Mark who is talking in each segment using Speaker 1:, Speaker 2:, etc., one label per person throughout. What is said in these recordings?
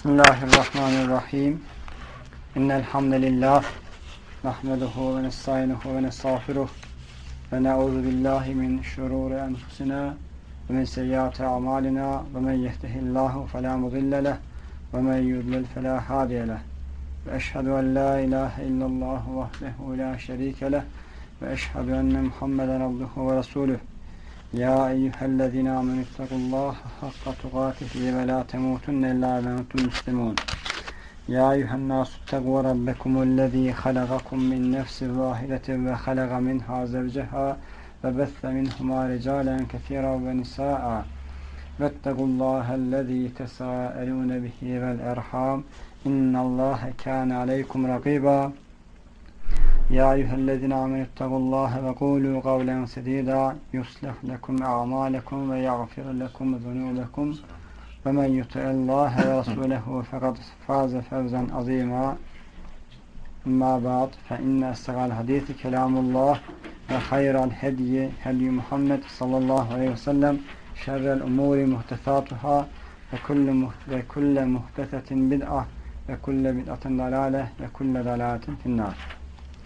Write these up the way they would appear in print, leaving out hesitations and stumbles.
Speaker 1: Bismillahirrahmanirrahim. İnnel hamdelellah nahmeduhu ve nestainuhu ve nestağfiruh ve na'udzu billahi min şururi enfusina ve min seyyiati a'malina ve men yehdihillahu fela mudille leh ve men yudlil fela hadiye leh. Ve eşhedü en la ilahe illallah vahdehu la şerike leh ve eşhedü enne Muhammeden abduhu ve resuluh. Ya eyyühellezine amenü ittakullaha hakka tukatihi ve la temutunne illa ve entum muslimun. Ya eyyühennâsü ittegu rabbekumullezî halagakum min nefsin vâhidetin ve halaga minhâ zevceha ve besse minhumâ ricâlen kethîran ve nisâ'a. Vettegullâhellezî tesâelûne bihi vel erhâm. İnnallâhe kâne aleykum rakîbâ. Ya eyyühellezine amenüttegullâhe ve kûlû kavlen sedîdâ yuslih lekum a'mâlekum ve yagfir lekum zunûbekum ve men yuti'illâhe ve rasûlehu fekad fâze fevzen azîmâ. Amma ba'd fe inne estağal hadîsi kelâmullâh ve hayral hedyi hedyi Muhammed sallallahu aleyhi ve sellem şerrel umûri muhtesâtuhâ ve kulle muhtesetin bid'ah ve kulle bid'atin dalâleh ve kulle dalâletin finnâr.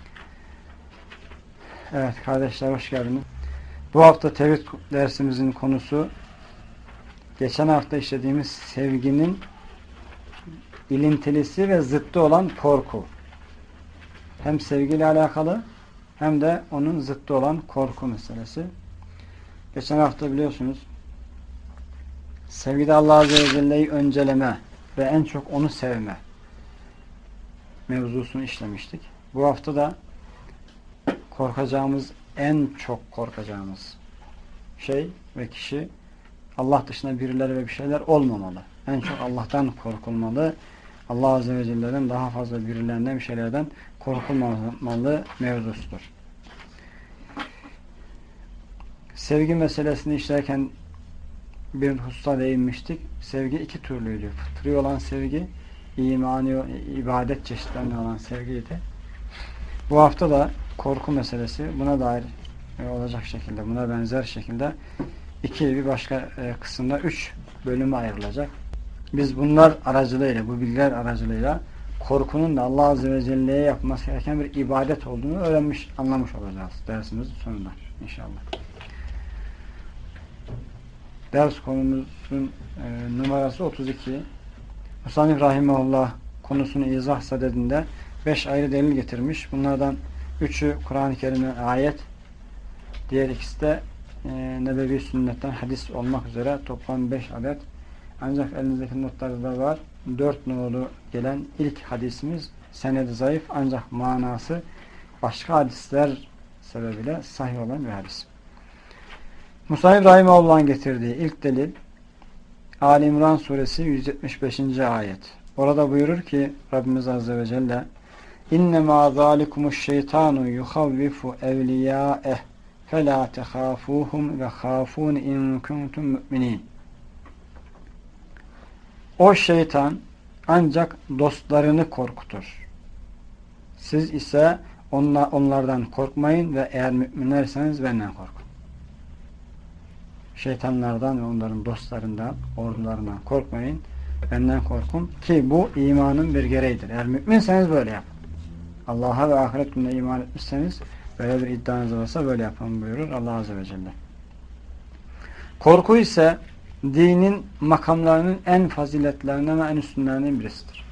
Speaker 1: Evet kardeşler, hoş geldiniz. Bu hafta tevhid dersimizin konusu geçen hafta işlediğimiz sevginin ilintilisi ve zıttı olan korku. Hem sevgiyle alakalı hem de onun zıttı olan korku meselesi. Geçen hafta biliyorsunuz sevgide Allah Azze ve Celle'yi önceleme ve en çok onu sevme mevzusunu işlemiştik. Bu hafta da korkacağımız, en çok korkacağımız şey ve kişi Allah dışında birileri ve bir şeyler olmamalı. En çok Allah'tan korkulmalı. Allah Azze ve Celle'den daha fazla birilerinden bir şeylerden korkulmamalı mevzusudur. Sevgi meselesini işlerken bir hususa değinmiştik. Sevgi iki türlüydü. Fıtri olan sevgi, imani, ibadet çeşitlerine olan sevgiydi. Bu hafta da korku meselesi buna dair olacak şekilde, buna benzer şekilde bir başka kısımda 3 bölüme ayrılacak. Biz bunlar aracılığıyla, bu bilgiler aracılığıyla korkunun da Allah Azze ve Celle'ye yapması gereken bir ibadet olduğunu anlamış olacağız dersimizin sonunda inşallah. Ders konumuzun numarası 32. Musannif Rahimahullah konusunu izah sadedinde 5 ayrı delil getirmiş. Bunlardan 3'ü Kur'an-ı Kerim'den ayet, diğer ikisi de Nebevi sünnetten hadis olmak üzere toplam 5 adet. Ancak elinizdeki notlarda var. 4 nolu gelen ilk hadisimiz senedi zayıf ancak manası başka hadisler sebebiyle sahih olan bir hadis. Musa İbrahim Allah'ın getirdiği ilk delil Ali İmran suresi 175. ayet. Orada buyurur ki Rabbimiz Azze ve Celle İnnemâ zâlikumuş şeytanu yuhavvifu evliyâeh felâ tehâfûhum ve khâfûn in kuntum mü'minîn. O şeytan ancak dostlarını korkutur. Siz ise onlardan korkmayın ve eğer müminlerseniz benden korkun. Şeytanlardan ve onların dostlarından, ordularından korkmayın, benden korkun ki bu imanın bir gereğidir. Eğer müminseniz böyle yapın. Allah'a ve ahiret gününe iman etmişseniz, böyle bir iddianız varsa böyle yapın buyurur Allah Azze ve Celle. Korku ise dinin makamlarının en faziletlerinden ve en üstünlerinden birisidir.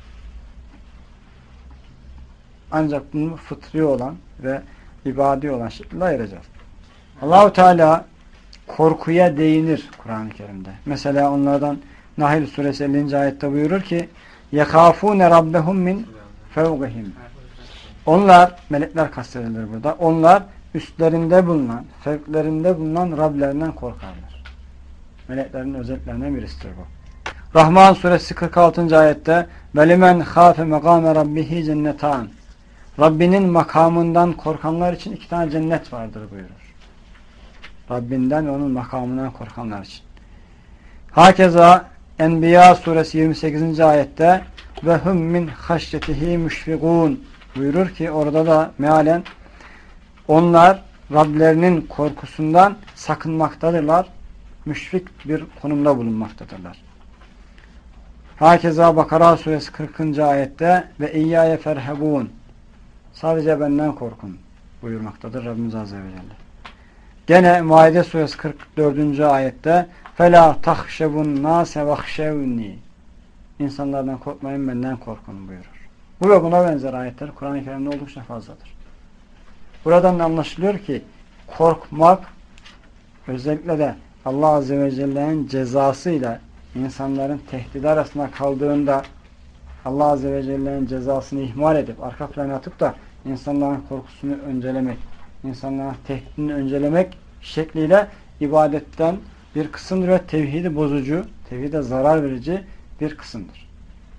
Speaker 1: Ancak bunu fıtri olan ve ibadi olan şekilde ayıracağız. Allah-u Teala korkuya değinir Kur'an-ı Kerim'de. Mesela onlardan Nahl suresi 50. ayette buyurur ki يَخَافُونَ رَبَّهُمْ مِنْ فَوْقِهِمْ. Onlar, melekler kastedilir burada, onlar üstlerinde bulunan, fevklerinde bulunan Rablerinden korkarlar. Meleklerin özelliklerinden birisidir bu. Rahman suresi 46. ayette وَلِمَنْ خَافَ مَقَامَ رَبِّهِ cennetan. Rabbinin makamından korkanlar için 2 tane cennet vardır buyurur. Rabbinden ve onun makamından korkanlar için. Hakeza Enbiya suresi 28. ayette وَهُمْ مِنْ خَشْيَتِهِ مُشْفِقُونَ buyurur ki orada da mealen onlar Rablerinin korkusundan sakınmaktadırlar, müşfik bir konumda bulunmaktadırlar. Hakeza Bakara suresi 40. ayette ve İyyâye ferhebûn, sadece benden korkun buyurmaktadır Rabbimiz Azze ve Celle. Gene Maide suresi 44. ayette فَلَا تَخْشَبُ النَّاسَ وَخْشَوْنِي, İnsanlardan korkmayın, benden korkun buyurur. Bu ve buna benzer ayetler Kur'an-ı Kerim'de oldukça fazladır. Buradan anlaşılıyor ki korkmak, özellikle de Allah Azze ve Celle'nin cezasıyla insanların tehdidi arasında kaldığında Allah Azze ve Celle'nin cezasını ihmal edip arka plana atıp da insanların korkusunu öncelemek, insanların tehdidini öncelemek şekliyle ibadetten bir kısımdır ve tevhidi bozucu, tevhide zarar verici bir kısımdır.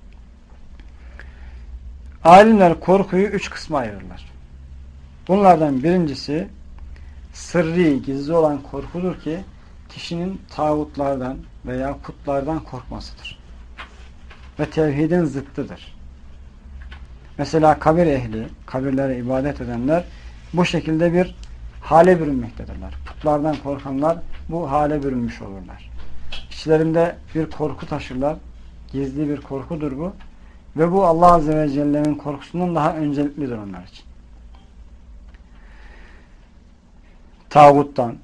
Speaker 1: Alimler korkuyu 3 kısma ayırırlar. Bunlardan birincisi sırrı, gizli olan korkudur ki kişinin tağutlardan veya putlardan korkmasıdır. Ve tevhidin zıttıdır. Mesela kabir ehli, kabirlere ibadet edenler bu şekilde bir hale bürünmektedirler. Putlardan korkanlar bu hale bürünmüş olurlar. İçlerinde bir korku taşırlar. Gizli bir korkudur bu. Ve bu Allah Azze ve Celle'nin korkusundan daha önceliklidir onlar için. Tağuttan,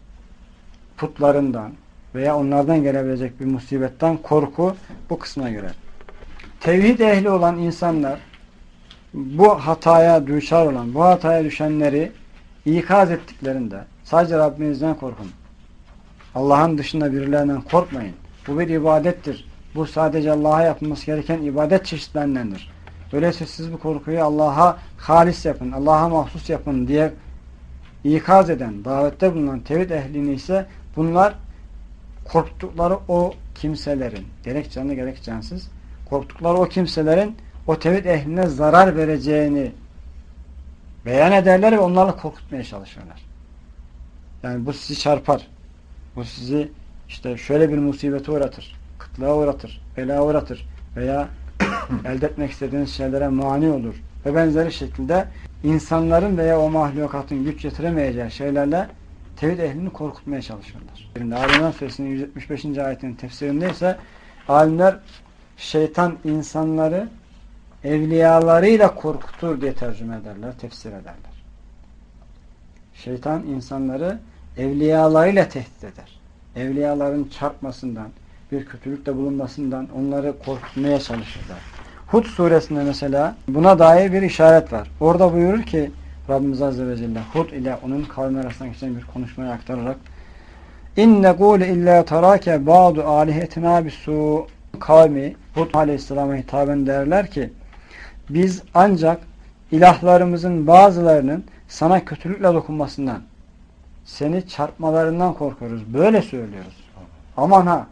Speaker 1: putlarından veya onlardan gelebilecek bir musibetten korku bu kısma göre. Tevhid ehli olan insanlar bu hataya düşer olan, bu hataya düşenleri ikaz ettiklerinde sadece Rabbinizden korkun. Allah'ın dışında birilerinden korkmayın. Bu bir ibadettir. Bu sadece Allah'a yapılması gereken ibadet çeşitlerindendir. Öyleyse siz bu korkuyu Allah'a halis yapın, Allah'a mahsus yapın diye ikaz eden, davette bulunan tevhid ehlini ise bunlar korktukları o kimselerin, gerek canlı gerek cansız, korktukları o kimselerin o tevhid ehline zarar vereceğini beyan ederler ve onlarla korkutmaya çalışırlar. Yani bu sizi çarpar. Bu sizi işte şöyle bir musibete uğratır, kıtlığa uğratır, belaya uğratır veya elde etmek istediğiniz şeylere mani olur. Ve benzeri şekilde insanların veya o mahlukatın güç yetiremeyeceği şeylerle tevhid ehlini korkutmaya çalışırlar. Ali-İmran Suresinin 175. ayetinin tefsirinde ise alimler şeytan insanları evliyalarıyla korkutur diye tercüme ederler, tefsir ederler. Şeytan insanları evliyalarıyla tehdit eder. Evliyaların çarpmasından, bir kötülükte bulunmasından onları korkutmaya çalışırlar. Hud suresinde mesela buna dair bir işaret var. Orada buyurur ki Rabbimiz Azze ve Celle Hud ile onun kavmi arasında geçen bir konuşmayı aktararak İnne gûle illâ tarâke bâdu âlihetinâ bisû, kavmi Hud aleyhisselama hitaben derler ki biz ancak ilahlarımızın bazılarının sana kötülükle dokunmasından, seni çarpmalarından korkuyoruz. Böyle söylüyoruz. Aman ha!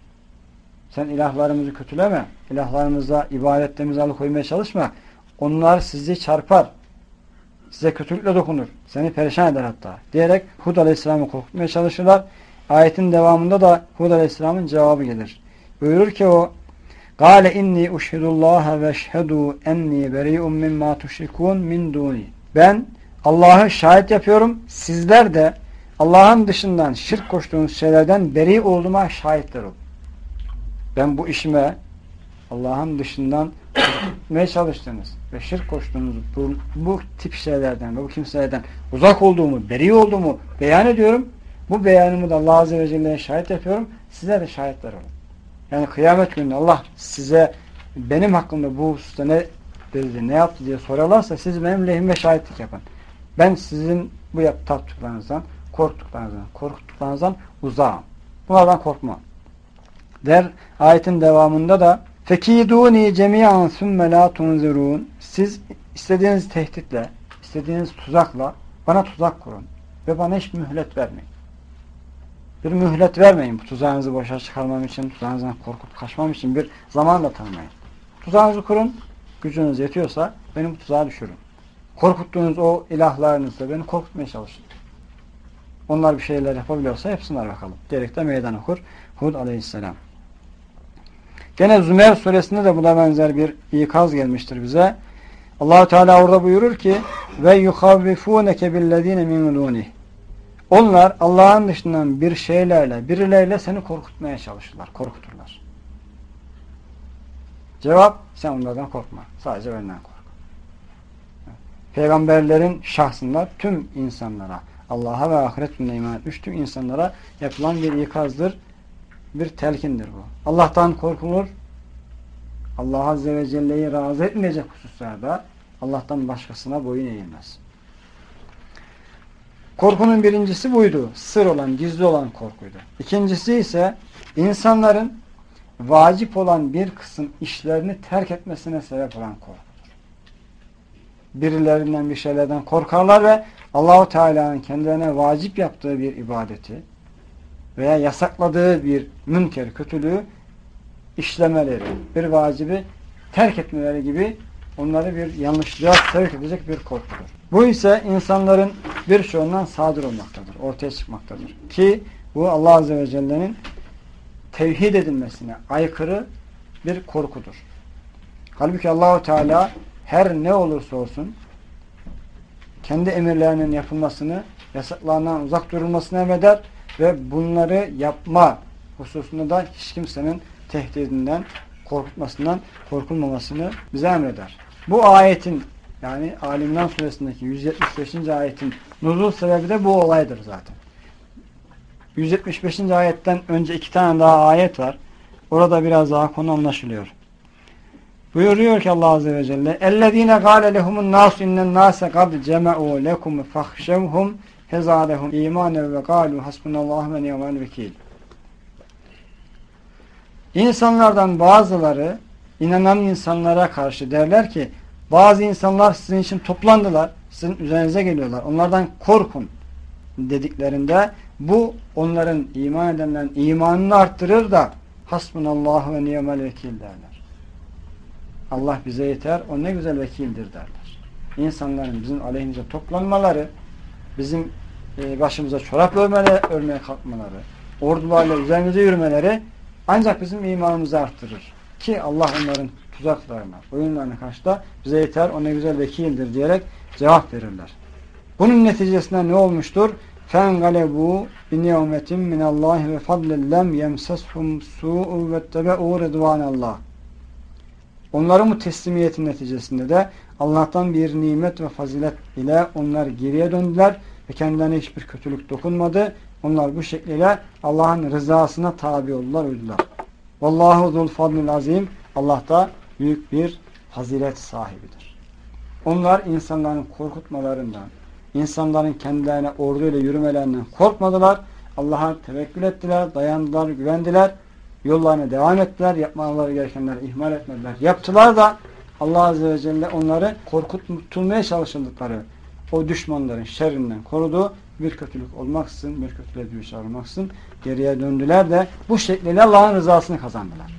Speaker 1: Sen ilahlarımızı kötüleme. İlahlarımıza, ibadetlerimizi alıkoymaya çalışma. Onlar sizi çarpar. Size kötülükle dokunur. Seni perişan eder hatta. Diyerek Hud Aleyhisselam'ı korkutmaya çalışırlar. Ayetin devamında da Hud Aleyhisselam'ın cevabı gelir. Buyurur ki o Gâle inni uşhidullâhe ve eşhedû enni beri'un mimmâ tuşrikûn min dûni. Ben Allah'ı şahit yapıyorum. Sizler de Allah'ın dışından şirk koştuğunuz şeylerden beri olduğuma şahitler olun. Ben bu işime Allah'ın dışından korkutmaya çalıştığınız ve şirk koştuğunuz bu tip şeylerden ve bu kimselerden uzak olduğumu, beri olduğumu beyan ediyorum. Bu beyanımı da Allah Azze ve Celle'ye şahit yapıyorum. Size de şahitler olun. Yani kıyamet günü Allah size benim hakkımda bu hususta ne dedi, ne yaptı diye sorarlarsa siz benim lehime şahitlik yapın. Ben sizin bu yaptıklarınızdan, korktuklarınızdan uzağım. Bunlardan korkmam. Der ayetin devamında da fekiduni cemiyan sümme la tunzirun. Siz istediğiniz tehditle, istediğiniz tuzakla bana tuzak kurun ve bana hiç mühlet vermeyin. Bir mühlet vermeyin bu tuzağınızı boşa çıkarmam için, tuzağınızdan korkup kaçmam için bir zaman da tanımayın. Tuzağınızı kurun, gücünüz yetiyorsa beni bu tuzağa düşürün. Korkuttuğunuz o ilahlarınızla beni korkutmaya çalışın. Onlar bir şeyler yapabiliyorsa yapsınlar bakalım. Diyerek de meydan okur Hud Aleyhisselam. Gene Zümer suresinde de buna benzer bir ikaz gelmiştir bize. Allah-u Teala orada buyurur ki ve yuhavvifuneke billezine min dunih. Onlar Allah'ın dışından bir şeylerle, birileriyle seni korkutmaya çalışırlar, korkuturlar. Cevap, sen onlardan korkma. Sadece benden kork. Peygamberlerin şahsında tüm insanlara, Allah'a ve ahiret gününe iman etmiş tüm insanlara yapılan bir ikazdır, bir telkindir bu. Allah'tan korkulur, Allah Azze ve Celle'yi razı etmeyecek hususlarda Allah'tan başkasına boyun eğilmez. Korkunun birincisi buydu. Sır olan, gizli olan korkuydu. İkincisi ise insanların vacip olan bir kısım işlerini terk etmesine sebep olan korkudur. Birilerinden bir şeylerden korkarlar ve Allahu Teala'nın kendilerine vacip yaptığı bir ibadeti veya yasakladığı bir münker, kötülüğü işlemeleri, bir vacibi terk etmeleri gibi onları bir yanlışlığa sevk edecek bir korkudur. Bu ise insanların birçoğundan sadır olmaktadır, ortaya çıkmaktadır. Ki bu Allah Azze ve Celle'nin tevhid edilmesine aykırı bir korkudur. Halbuki Allahu Teala her ne olursa olsun kendi emirlerinin yapılmasını, yasaklarından uzak durulmasını emreder ve bunları yapma hususunda da hiç kimsenin tehdidinden, korkutmasından korkulmamasını bize emreder. Bu ayetin, yani Ali İmran suresindeki 175. ayetin nuzul sebebi de bu olaydır zaten. 175. ayetten önce 2 tane daha ayet var. Orada biraz daha konu anlaşılıyor. Buyuruyor ki Allah Azze ve Celle اَلَّذ۪ينَ قَالَ لَهُمُ النَّاسُ اِنَّ النَّاسَ قَدْ جَمَعُوا لَكُمْ فَخْشَوْهُمْ فَزَادَهُمْ اِيمَانًا وَقَالُوا حَسْبُنَ اللّٰهُ وَنِعْمَ الْوَكِيلُ. İnsanlardan bazıları inanan insanlara karşı derler ki bazı insanlar sizin için toplandılar, sizin üzerinize geliyorlar, onlardan korkun dediklerinde bu onların iman edenlerin imanını arttırır da hasbunallahu ve ni'mel vekil derler. Allah bize yeter, o ne güzel vekildir derler. İnsanların bizim aleyhimize toplanmaları, bizim başımıza çorap örmeye kalkmaları, ordularla üzerimize yürümeleri ancak bizim imanımızı arttırır. Ki Allah onların tuzaklarına, oyunlarına karşı da bize yeter, o ne güzel vekildir diyerek cevap verirler. Bunun neticesinde ne olmuştur? فَاَنْغَلَبُوا بِنِيَوْمَةٍ مِنَ اللّٰهِ وَفَضْلٍ لَمْ يَمْسَسْهُمْ سُوءٌ وَاتَّبَعُوا رِضْوَانَ اللّٰهِ. Onların bu teslimiyetin neticesinde de Allah'tan bir nimet ve fazilet ile onlar geriye döndüler ve kendilerine hiçbir kötülük dokunmadı. Onlar bu şekliyle Allah'ın rızasına tabi oldular, uydular. Vallahu zul fadlil azim. Allah da büyük bir fazilet sahibidir. Onlar insanların korkutmalarından, insanların kendilerine orduyla yürümelerinden korkmadılar. Allah'a tevekkül ettiler, dayandılar, güvendiler. Yollarına devam ettiler. Yapmaları gerekenleri ihmal etmediler. Yaptılar da Allah Azze ve Celle onları korkutulmaya çalışıldıkları o düşmanların şerrinden korudu. Bir kötülük olmaksızın, bir kötülüğe düşer olmaksızın geriye döndüler de bu şekliyle Allah'ın rızasını kazandılar.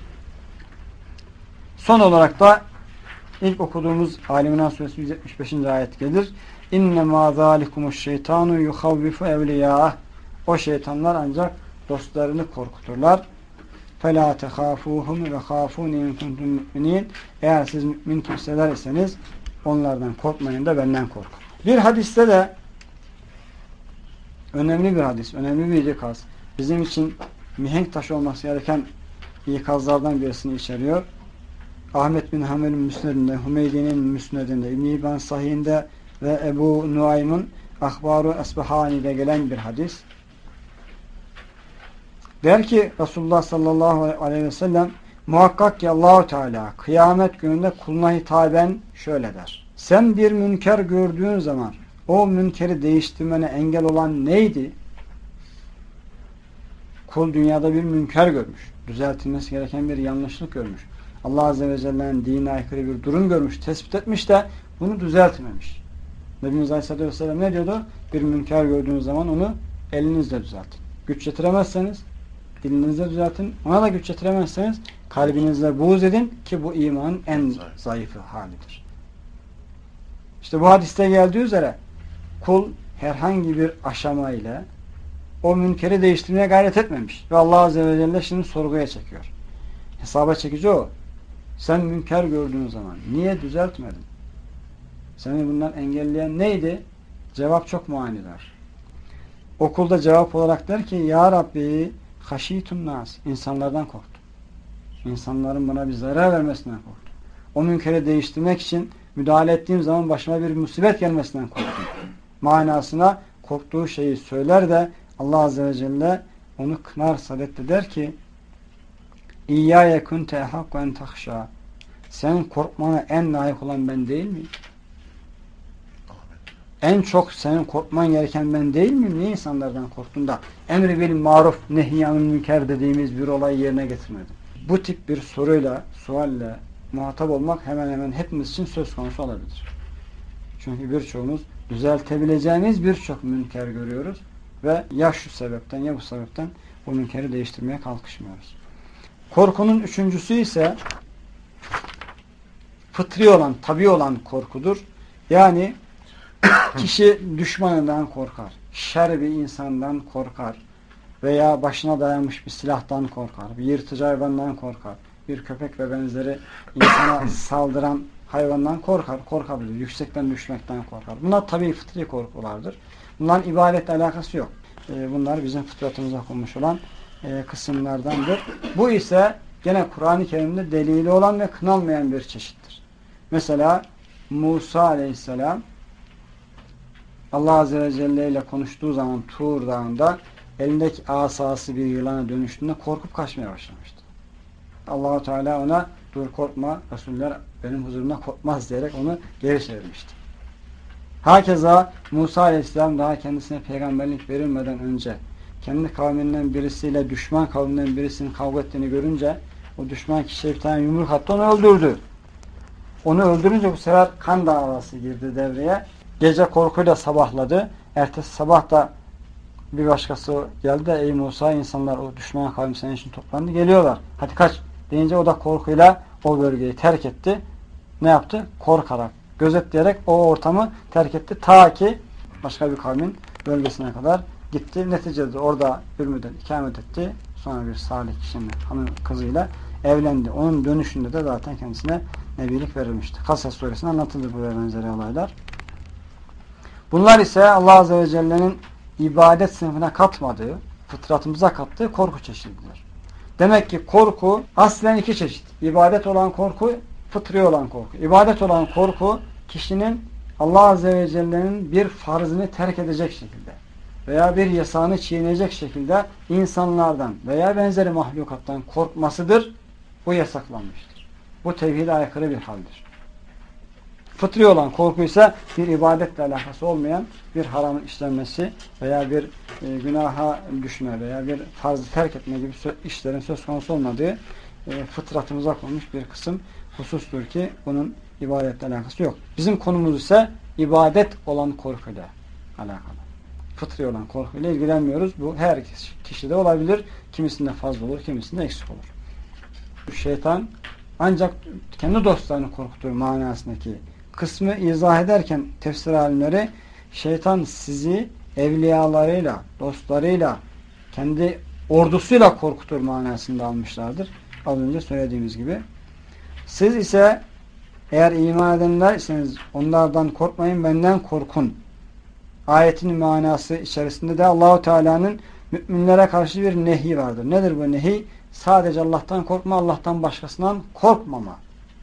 Speaker 1: Son olarak da ilk okuduğumuz Ali İmran suresi 175. ayet gelir. İnnemâ zâlikumuşşeytânu yuhavvifu evliyâh. O şeytanlar ancak dostlarını korkuturlar. فَلَا تَخَافُوهُمْ وَخَافُونِ اِنْ كُنْتُمْ مُؤْمِنِينَ. Eğer siz mümin kimseler iseniz onlardan korkmayın da benden korkun. Bir hadiste de önemli bir hadis, önemli bir ikaz. Bizim için mihenk taşı olması gereken ikazlardan birisini içeriyor. Ahmet bin Hanbel'in müsnedinde, Hümeydi'nin müsnedinde, İbn-i İbn Sahih'inde ve Ebu Nuaym'ın Ahbar-ı Esbahani'de gelen bir hadis. Der ki Resulullah sallallahu aleyhi ve sellem muhakkak ki Allah-u Teala kıyamet gününde kuluna hitaben şöyle der. Sen bir münker gördüğün zaman o münkeri değiştirmene engel olan neydi? Kul dünyada bir münker görmüş. Düzeltilmesi gereken bir yanlışlık görmüş. Allah Azze ve Celle'nin dinine aykırı bir durum görmüş, tespit etmiş de bunu düzeltmemiş. Nebimiz Aleyhisselatü Vesselam ne diyordu? Bir münker gördüğünüz zaman onu elinizle düzeltin. Güç yetiremezseniz dilinizle düzeltin. Ona da güç yetiremezseniz kalbinizle buğz edin ki bu imanın en zayıfı halidir. İşte bu hadiste geldiği üzere kul herhangi bir aşama ile o münkeri değiştirmeye gayret etmemiş. Ve Allah Azze ve Celle şimdi sorguya çekiyor. Hesaba çekici o. Sen münker gördüğün zaman niye düzeltmedin? Seni bundan engelleyen neydi? Cevap çok manidar. Okulda cevap olarak der ki Ya Rabbi haşitun nas. İnsanlardan korktum. İnsanların bana bir zarar vermesinden korktum. O münkeri değiştirmek için müdahale ettiğim zaman başıma bir musibet gelmesinden korktum. Manasına korktuğu şeyi söyler de Allah Azze ve Celle onu kınar, saddeder ki İyyâye kunte ehakku en tahşâ. Sen korkmana en layık olan ben değil miyim? En çok senin korkman gereken ben değil miyim? Niye insanlardan korktun da emri bil maruf nehyanın münker dediğimiz bir olayı yerine getirmedin? Bu tip bir soruyla, sualle muhatap olmak hemen hemen hepimiz için söz konusu olabilir. Çünkü birçoğumuz düzeltebileceğimiz birçok münker görüyoruz ve ya şu sebepten ya bu sebepten bu münkeri değiştirmeye kalkışmıyoruz. Korkunun üçüncüsü ise fıtri olan, tabii olan korkudur. Yani kişi düşmanından korkar, şer bir insandan korkar veya başına dayanmış bir silahtan korkar, bir yırtıcı hayvandan korkar, bir köpek ve benzeri insana saldıran hayvandan korkabilir, yüksekten düşmekten korkar. Bunlar tabii fıtri korkulardır. Bunların ibadetle alakası yok. Bunlar bizim fıtratımıza konmuş olan kısımlardandır. Bu ise gene Kur'an-ı Kerim'de delili olan ve kınanmayan bir çeşittir. Mesela Musa Aleyhisselam Allah Azze ve Celle ile konuştuğu zaman Tur Dağı'nda elindeki asası bir yılana dönüştüğünde korkup kaçmaya başlamıştı. Allah-u Teala ona dur korkma, Resuller benim huzurumda korkmaz diyerek onu geri çevirmişti. Hakeza Musa Aleyhisselam daha kendisine peygamberlik verilmeden önce kendi kavminden birisiyle düşman kavminden birisinin kavga ettiğini görünce o düşman kişiye bir tane yumruk attı, onu öldürdü. Onu öldürünce bu sefer kan davası girdi devreye. Gece korkuyla sabahladı. Ertesi sabah da bir başkası geldi de ey Musa insanlar o düşman kavmi senin için toplandı geliyorlar. Hadi kaç deyince o da korkuyla o bölgeyi terk etti. Ne yaptı? Korkarak, gözetleyerek o ortamı terk etti. Ta ki başka bir kavmin bölgesine kadar gitti. Neticede orada bir müddet ikamet etti. Sonra bir salih kişinin hanım kızıyla evlendi. Onun dönüşünde de zaten kendisine nebilik verilmişti. Kasas suresinde anlatıldı bu ve benzeri olaylar. Bunlar ise Allah Azze ve Celle'nin ibadet sınıfına katmadığı, fıtratımıza kattığı korku çeşididir. Demek ki korku aslen iki çeşit. İbadet olan korku, fıtri olan korku. İbadet olan korku kişinin Allah Azze ve Celle'nin bir farzını terk edecek şekilde veya bir yasağını çiğneyecek şekilde insanlardan veya benzeri mahlukattan korkmasıdır. Bu yasaklanmıştır. Bu tevhide aykırı bir haldir. Fıtri olan korku ise bir ibadetle alakası olmayan bir haramın işlenmesi veya bir günaha düşme veya bir farzı terk etme gibi işlerin söz konusu olmadığı fıtratımıza konmuş bir kısım husustur ki bunun ibadetle alakası yok. Bizim konumuz ise ibadet olan korkuyla alakalı. Fıtri olan korkuyla ilgilenmiyoruz. Bu her kişide olabilir. Kimisinde fazla olur, kimisinde eksik olur. Şeytan ancak kendi dostlarını korkutur manasındaki kısmı izah ederken tefsir alimleri şeytan sizi evliyalarıyla, dostlarıyla, kendi ordusuyla korkutur manasında almışlardır. Az önce söylediğimiz gibi. Siz ise eğer iman edenlerseniz onlardan korkmayın, benden korkun. Ayetin manası içerisinde de Allahu Teala'nın müminlere karşı bir nehi vardır. Nedir bu nehi? Sadece Allah'tan korkma, Allah'tan başkasından korkmama.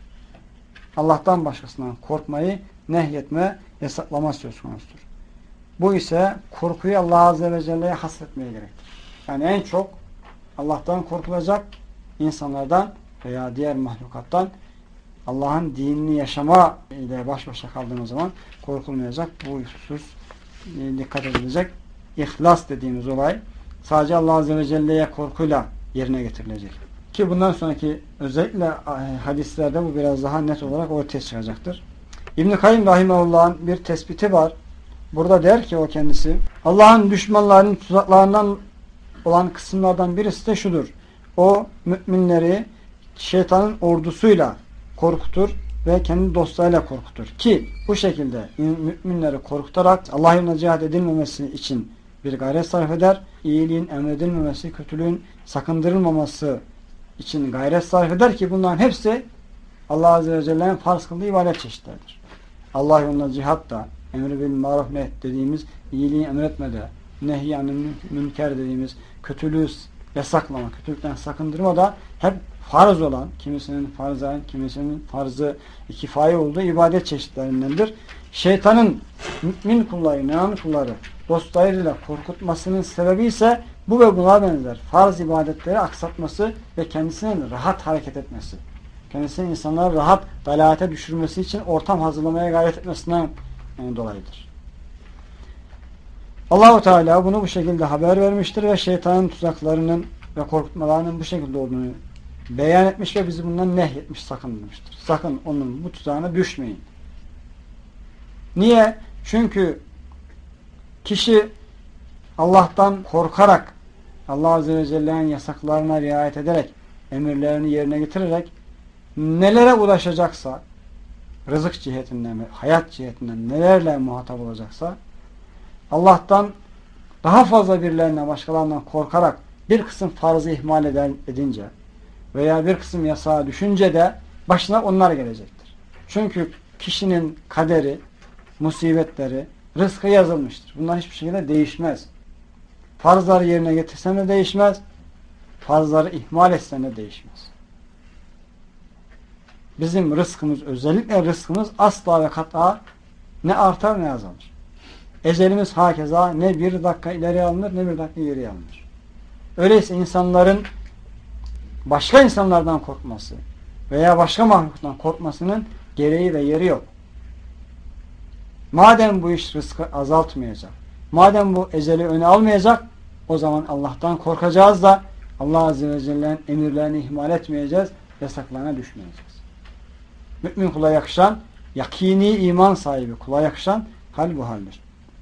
Speaker 1: Allah'tan başkasından korkmayı nehyetme, yasaklama söz konusudur. Bu ise korkuyu Allah Azze ve Celle'ye hasretmeye gerektir. Yani en çok Allah'tan korkulacak insanlardan veya diğer mahlukattan Allah'ın dinini yaşama ile baş başa kaldığımız zaman korkulmayacak. Bu husus dikkat edilecek. İhlas dediğimiz olay sadece Allah Azze ve Celle'ye korkuyla yerine getirilecek. Ki bundan sonraki özellikle hadislerde bu biraz daha net olarak ortaya çıkacaktır. İbn-i Kayyim Rahimahullah'ın bir tespiti var. Burada der ki o kendisi, Allah'ın düşmanlarının tuzaklarından olan kısımlardan birisi de şudur. O müminleri şeytanın ordusuyla korkutur ve kendi dostlarıyla korkutur. Ki bu şekilde müminleri korkutarak Allah yolunda cihad edilmemesi için bir gayret sarf eder. İyiliğin emredilmemesi, kötülüğün sakındırılmaması için gayret sarf eder ki bunların hepsi Allah Azze ve Celle'nin farz kıldığı ibadet çeşitleridir. Allah yolunda cihat da, emri bil maruf dediğimiz iyiliği emretmede, nehyanın münker dediğimiz kötülüğü yasaklama, kötülükten sakındırma da hep farz olan, kimisinin farz ayn, kimisinin farzı kifaye olduğu ibadet çeşitlerindendir. Şeytanın mümin kulları, inan kulları dostlarıyla korkutmasının sebebi ise bu ve buna benzer farz ibadetleri aksatması ve kendisinin rahat hareket etmesi. Kendisinin insanları rahat dalalete düşürmesi için ortam hazırlamaya gayret etmesinden dolayıdır. Allah-u Teala bunu bu şekilde haber vermiştir ve şeytanın tuzaklarının ve korkutmalarının bu şekilde olduğunu beyan etmiş ve bizi bundan nehyetmiş, sakındırmıştır. Sakın onun bu tuzağına düşmeyin. Niye? Çünkü kişi Allah'tan korkarak, Allah Azze ve Celle'nin yasaklarına riayet ederek, emirlerini yerine getirerek nelere ulaşacaksa, rızık cihetinden ve hayat cihetinden nelerle muhatap olacaksa, Allah'tan daha fazla birilerine, başkalarından korkarak bir kısım farzı ihmal edince veya bir kısım yasağa düşünce de başına onlar gelecektir. Çünkü kişinin kaderi, musibetleri, rızkı yazılmıştır. Bunlar hiçbir şekilde değişmez. Farzları yerine getirsen de değişmez. Farzları ihmal etsen de değişmez. Bizim rızkımız, özellikle rızkımız asla ve kat'a ne artar ne azalır. Ecelimiz hakeza ne bir dakika ileri alınır ne bir dakika geri alınır. Öyleyse insanların başka insanlardan korkması veya başka mahluktan korkmasının gereği ve yeri yok. Madem bu iş rızkı azaltmayacak, madem bu eceli öne almayacak, o zaman Allah'tan korkacağız da Allah Azze ve Celle'nin emirlerini ihmal etmeyeceğiz, yasaklarına düşmeyeceğiz. Mümin kula yakışan, yakini iman sahibi kula yakışan hal bu haldir.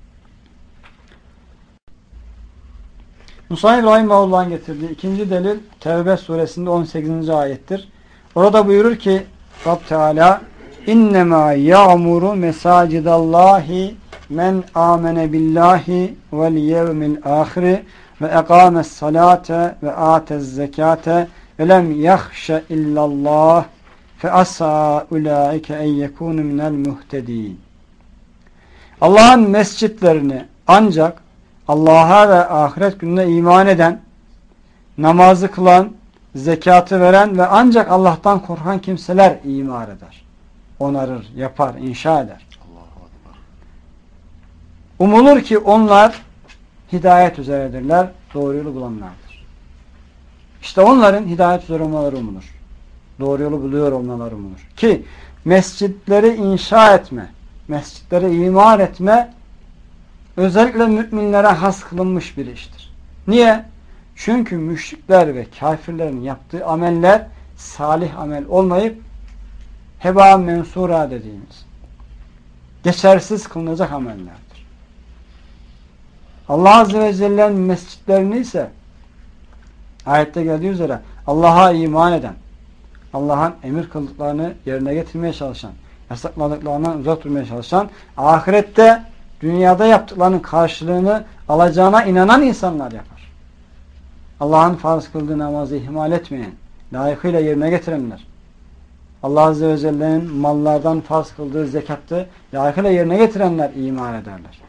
Speaker 1: Musa İbrahim Allah'ın getirdiği ikinci delil Tevbe suresinde 18. ayettir. Orada buyurur ki Rab Teala İnnemâ ya'muru mesacidallahi men amene billahi vel yevmil ahiri ve ekâmes salate ve âtez zekâte ve lem yahşe illallah fe asâ ulaike en yekûnu minel muhtedîn. Allah'ın mescitlerini ancak Allah'a ve ahiret gününe iman eden, namazı kılan, zekatı veren ve ancak Allah'tan korkan kimseler imar eder. Onarır, yapar, inşa eder. Umulur ki onlar hidayet üzeredirler, doğru yolu bulanlardır. İşte onların hidayet üzere olmaları umulur. Doğru yolu buluyor olmaları umulur. Ki mescitleri inşa etme, mescitleri imar etme özellikle müminlere has kılınmış bir iştir. Niye? Çünkü müşrikler ve kafirlerin yaptığı ameller salih amel olmayıp heba mensura dediğimiz geçersiz kılınacak amellerdir. Allah Azze ve Celle'nin mescitlerini ise ayette geldiği üzere Allah'a iman eden, Allah'ın emir kıldıklarını yerine getirmeye çalışan, yasakladıklarından uzak durmaya çalışan, ahirette dünyada yaptıklarının karşılığını alacağına inanan insanlar yapar. Allah'ın farz kıldığı namazı ihmal etmeyen, layıkıyla yerine getirenler, Allah Azze ve Celle'nin mallardan farz kıldığı zekattı layıkıyla yerine getirenler iman ederler.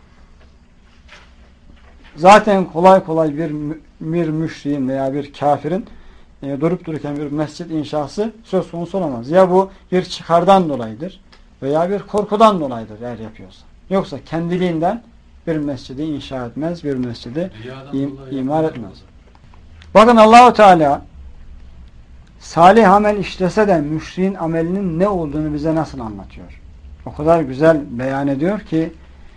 Speaker 1: Zaten kolay kolay bir müşriğin veya bir kafirin durup dururken bir mescit inşası söz konusu olamaz. Ya bu bir çıkardan dolayıdır veya bir korkudan dolayıdır eğer yapıyorsa. Yoksa kendiliğinden bir mescidi inşa etmez, bir mescidi imar etmez. Bakın Allah-u Teala salih amel işlese de müşriğin amelinin ne olduğunu bize nasıl anlatıyor? O kadar güzel beyan ediyor ki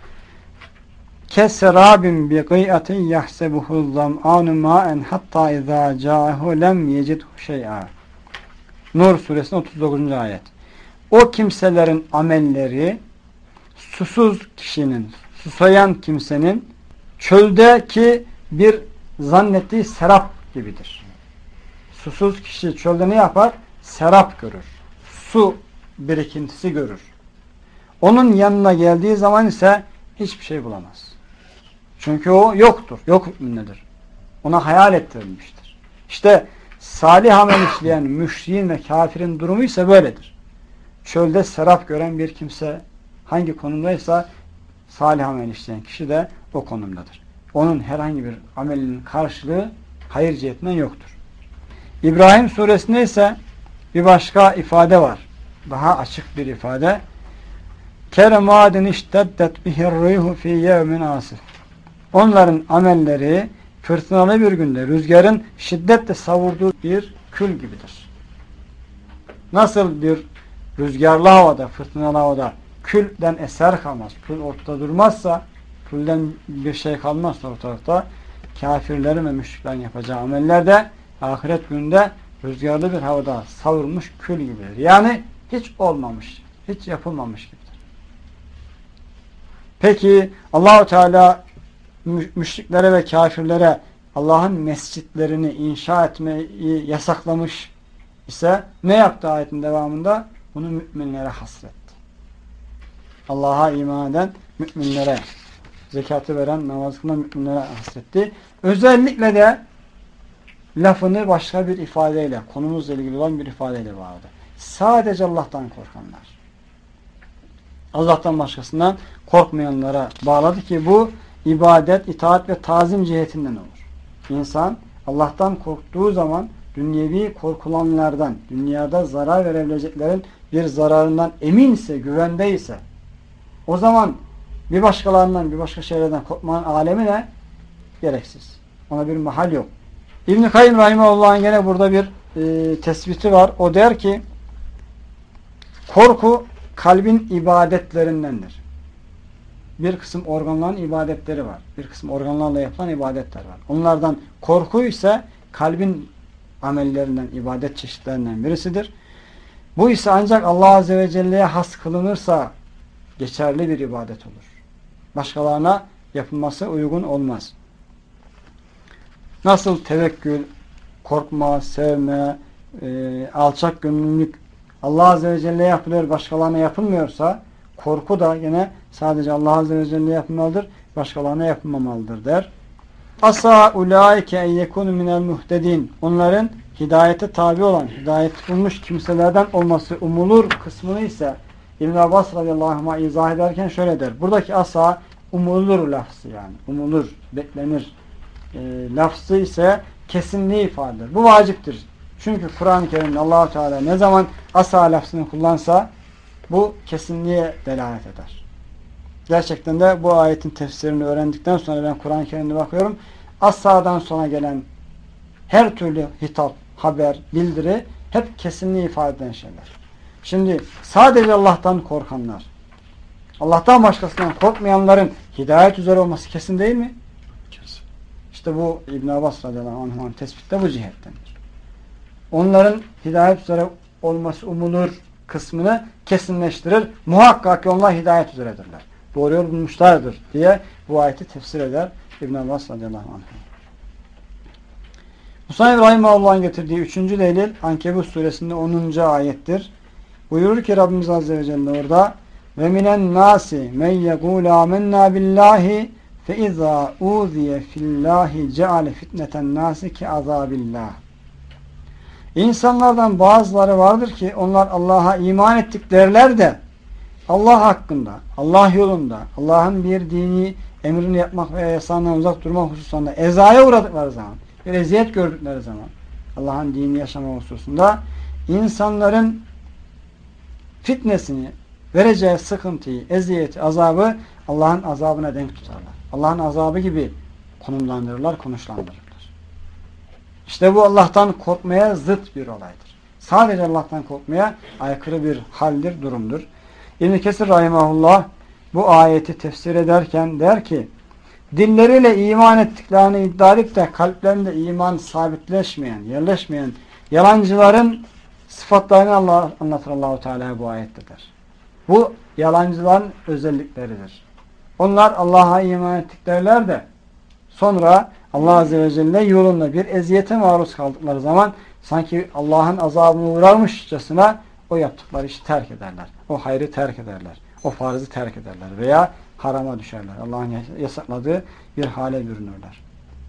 Speaker 1: Kesserabin bi qî'atin yahsebuhu zam'anu ma'en hatta izâ câehu lem yecidhu şey'a. Nur suresinin 39. ayet. O kimselerin amelleri susuz kişinin, susayan kimsenin çöldeki bir zannettiği serap gibidir. Susuz kişi çölde ne yapar? Serap görür. Su birikintisi görür. Onun yanına geldiği zaman ise hiçbir şey bulamaz. Çünkü o yoktur. Yok hükmündedir. Ona hayal ettirilmiştir. İşte salih amel işleyen müşriğin ve kafirin durumu ise böyledir. Çölde serap gören bir kimse hangi konumdaysa salih amel işleyen kişi de o konumdadır. Onun herhangi bir amelinin karşılığı hayır cihetinden yoktur. İbrahim suresinde ise bir başka ifade var. Daha açık bir ifade. Keremadin işteddet bihirrihu fi yevmin asif. Onların amelleri fırtınalı bir günde rüzgarın şiddetle savurduğu bir kül gibidir. Nasıl bir rüzgarlı havada, fırtınalı havada külden eser kalmaz, kül ortada durmazsa, külden bir şey kalmazsa ortalıkta, kafirlerin ve müşriklerin yapacağı ameller de ahiret günde rüzgarlı bir havada savurmuş kül gibidir. Yani hiç olmamış, hiç yapılmamış gibidir. Peki Allah-u Teala müşriklere ve kafirlere Allah'ın mescitlerini inşa etmeyi yasaklamış ise ne yaptı ayetin devamında? Bunu müminlere hasretti. Allah'a iman eden müminlere, zekatı veren, namaz kılan müminlere hasretti. Özellikle de lafını başka bir ifadeyle, konumuzla ilgili olan bir ifadeyle vardı. Sadece Allah'tan korkanlar. Allah'tan başkasından korkmayanlara bağladı ki bu ibadet, itaat ve tazim cihetinden olur. İnsan Allah'tan korktuğu zaman dünyevi korkulanlardan, dünyada zarar verebileceklerin bir zararından eminse, güvendeyse o zaman bir başkalarından, bir başka şeylerden korkmanın alemi ne? Gereksiz. Ona bir mahal yok. İbn-i Kayyum Rahimahullah'ın gene burada bir tespiti var. O der ki korku kalbin ibadetlerindendir. Bir kısım organların ibadetleri var. Bir kısım organlarla yapılan ibadetler var. Onlardan korku ise kalbin amellerinden, ibadet çeşitlerinden birisidir. Bu ise ancak Allah Azze ve Celle'ye has kılınırsa geçerli bir ibadet olur. Başkalarına yapılması uygun olmaz. Nasıl tevekkül, korkma, sevme, alçak gönüllülük Allah Azze ve Celle'ye yapılıyor, başkalarına yapılmıyorsa korku da yine sadece Allah Azze ve Celle'ye yapılmalıdır, başkalarına yapılmamalıdır der. Asa ulaike en yekunu minel muhtedin. Onların hidayete tabi olan, hidayet bulmuş kimselerden olması umulur kısmını ise İbn Abbas radıyallahu anh'a izah ederken şöyle der. Buradaki asa umulur lafzı yani. Umulur, beklenir. Lafzı ise kesinliği ifade eder. Bu vaciptir. Çünkü Kur'an-ı Kerim'de Allah-u Teala ne zaman asa lafzını kullansa bu kesinliğe delalet eder. Gerçekten de bu ayetin tefsirini öğrendikten sonra ben Kur'an-ı Kerim'de bakıyorum. Asa'dan sonra gelen her türlü hitap, haber, bildiri hep kesinliği ifade eden şeyler. Şimdi sadece Allah'tan korkanlar, Allah'tan başkasından korkmayanların hidayet üzere olması kesin değil mi? Kesin. İşte bu İbn Abbas radıyallahu anh'ın tespitte bu cihettendir. Onların hidayet üzere olması umulur kısmını kesinleştirir. Muhakkak ki onlar hidayet üzeredirler. Doğru yol bulmuşlardır diye bu ayeti tefsir eder İbn Abbas radıyallahu anh. Musa İbrahim Allah'ın getirdiği 3. delil Ankebut suresinde 10. ayettir. Buyurur ki Rabbimiz Azze ve Celle orada ve minen nasi men yekûl âmennâ billâhi fe izâûziye fillâhi ceale fitneten nâsi ki azâbillâh. İnsanlardan bazıları vardır ki onlar Allah'a iman ettik derler de Allah hakkında, Allah yolunda, Allah'ın bir dini emrini yapmak veya yasağından uzak durmak hususunda ezaya uğradıkları zaman, bir eziyet gördükleri zaman Allah'ın dini yaşama hususunda insanların fitnesini, vereceği sıkıntıyı, eziyeti, azabı Allah'ın azabına denk tutarlar. Allah'ın azabı gibi konumlandırırlar, konuşlandırırlar. İşte bu Allah'tan korkmaya zıt bir olaydır. Sadece Allah'tan korkmaya aykırı bir haldir, durumdur. İbn-i Kesir rahimahullah bu ayeti tefsir ederken der ki dilleriyle iman ettiklerini iddia edip de kalplerinde iman sabitleşmeyen, yerleşmeyen yalancıların sıfatlarını Allah anlatır Allah-u Teala bu ayette der. Bu yalancıların özellikleridir. Onlar Allah'a iman ettiklerler de sonra Allah Azze ve Celle yolunda bir eziyete maruz kaldıkları zaman sanki Allah'ın azabına uğrarmışçasına o yaptıkları işi terk ederler. O hayrı terk ederler. O farzı terk ederler. Veya harama düşerler. Allah'ın yasakladığı bir hale bürünürler.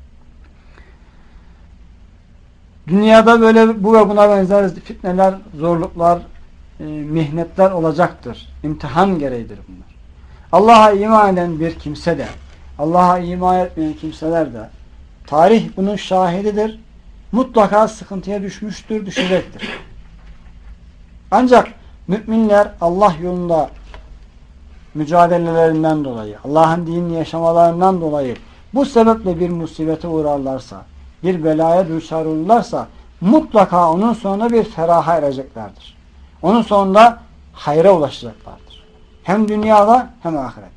Speaker 1: Dünyada böyle bu ve buna benzer fitneler, zorluklar, mihnetler olacaktır. İmtihan gereğidir bunlar. Allah'a iman eden bir kimse de, Allah'a iman etmeyen kimseler de, tarih bunun şahididir. mutlaka sıkıntıya düşmüştür, düşecektir. Ancak müminler Allah yolunda mücadelelerinden dolayı, Allah'ın dinini yaşamalarından dolayı bu sebeple bir musibete uğrarlarsa, bir belaya düşer olurlarsa mutlaka onun sonunda bir feraha ereceklerdir. Onun sonunda hayra ulaşacaklardır. Hem dünyada hem ahirette.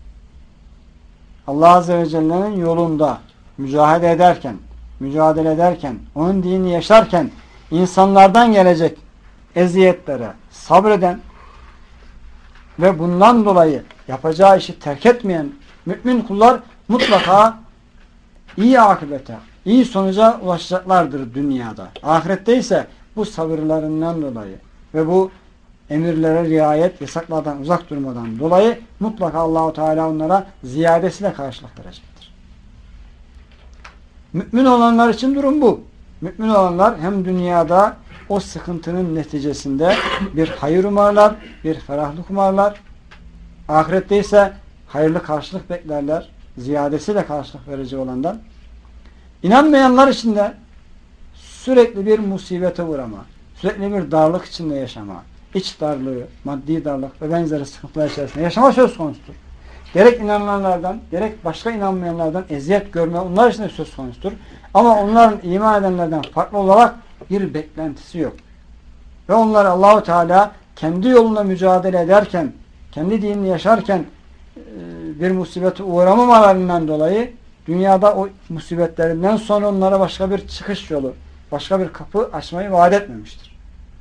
Speaker 1: Allah Azze ve Celle'nin yolunda mücadele ederken, onun dinini yaşarken insanlardan gelecek eziyetlere sabreden ve bundan dolayı yapacağı işi terk etmeyen mümin kullar mutlaka iyi akıbete, iyi sonuca ulaşacaklardır dünyada. Ahirette ise bu sabırlarından dolayı ve bu emirlere riayet, yasaklardan uzak durmadan dolayı mutlaka Allahu Teala onlara ziyadesiyle karşılık verecektir. Mümin olanlar için durum bu. Mümin olanlar hem dünyada o sıkıntının neticesinde bir hayır umarlar, bir ferahlık umarlar. Ahirette ise hayırlı karşılık beklerler. Ziyadesiyle karşılık verici olandan. İnanmayanlar için de sürekli bir musibete uğrama, sürekli bir darlık içinde yaşama, iç darlığı, maddi darlık ve benzeri sıkıntılar içerisinde yaşama söz konusudur. Gerek inananlardan, gerek başka inanmayanlardan eziyet görme onlar için de söz konusudur. Ama onların iman edenlerden farklı olarak bir beklentisi yok. Ve onlar Allahu Teala kendi yolunda mücadele ederken, kendi dinini yaşarken bir musibete uğramamalarından dolayı dünyada o musibetlerinden sonra onlara başka bir çıkış yolu, başka bir kapı açmayı vaat etmemiştir.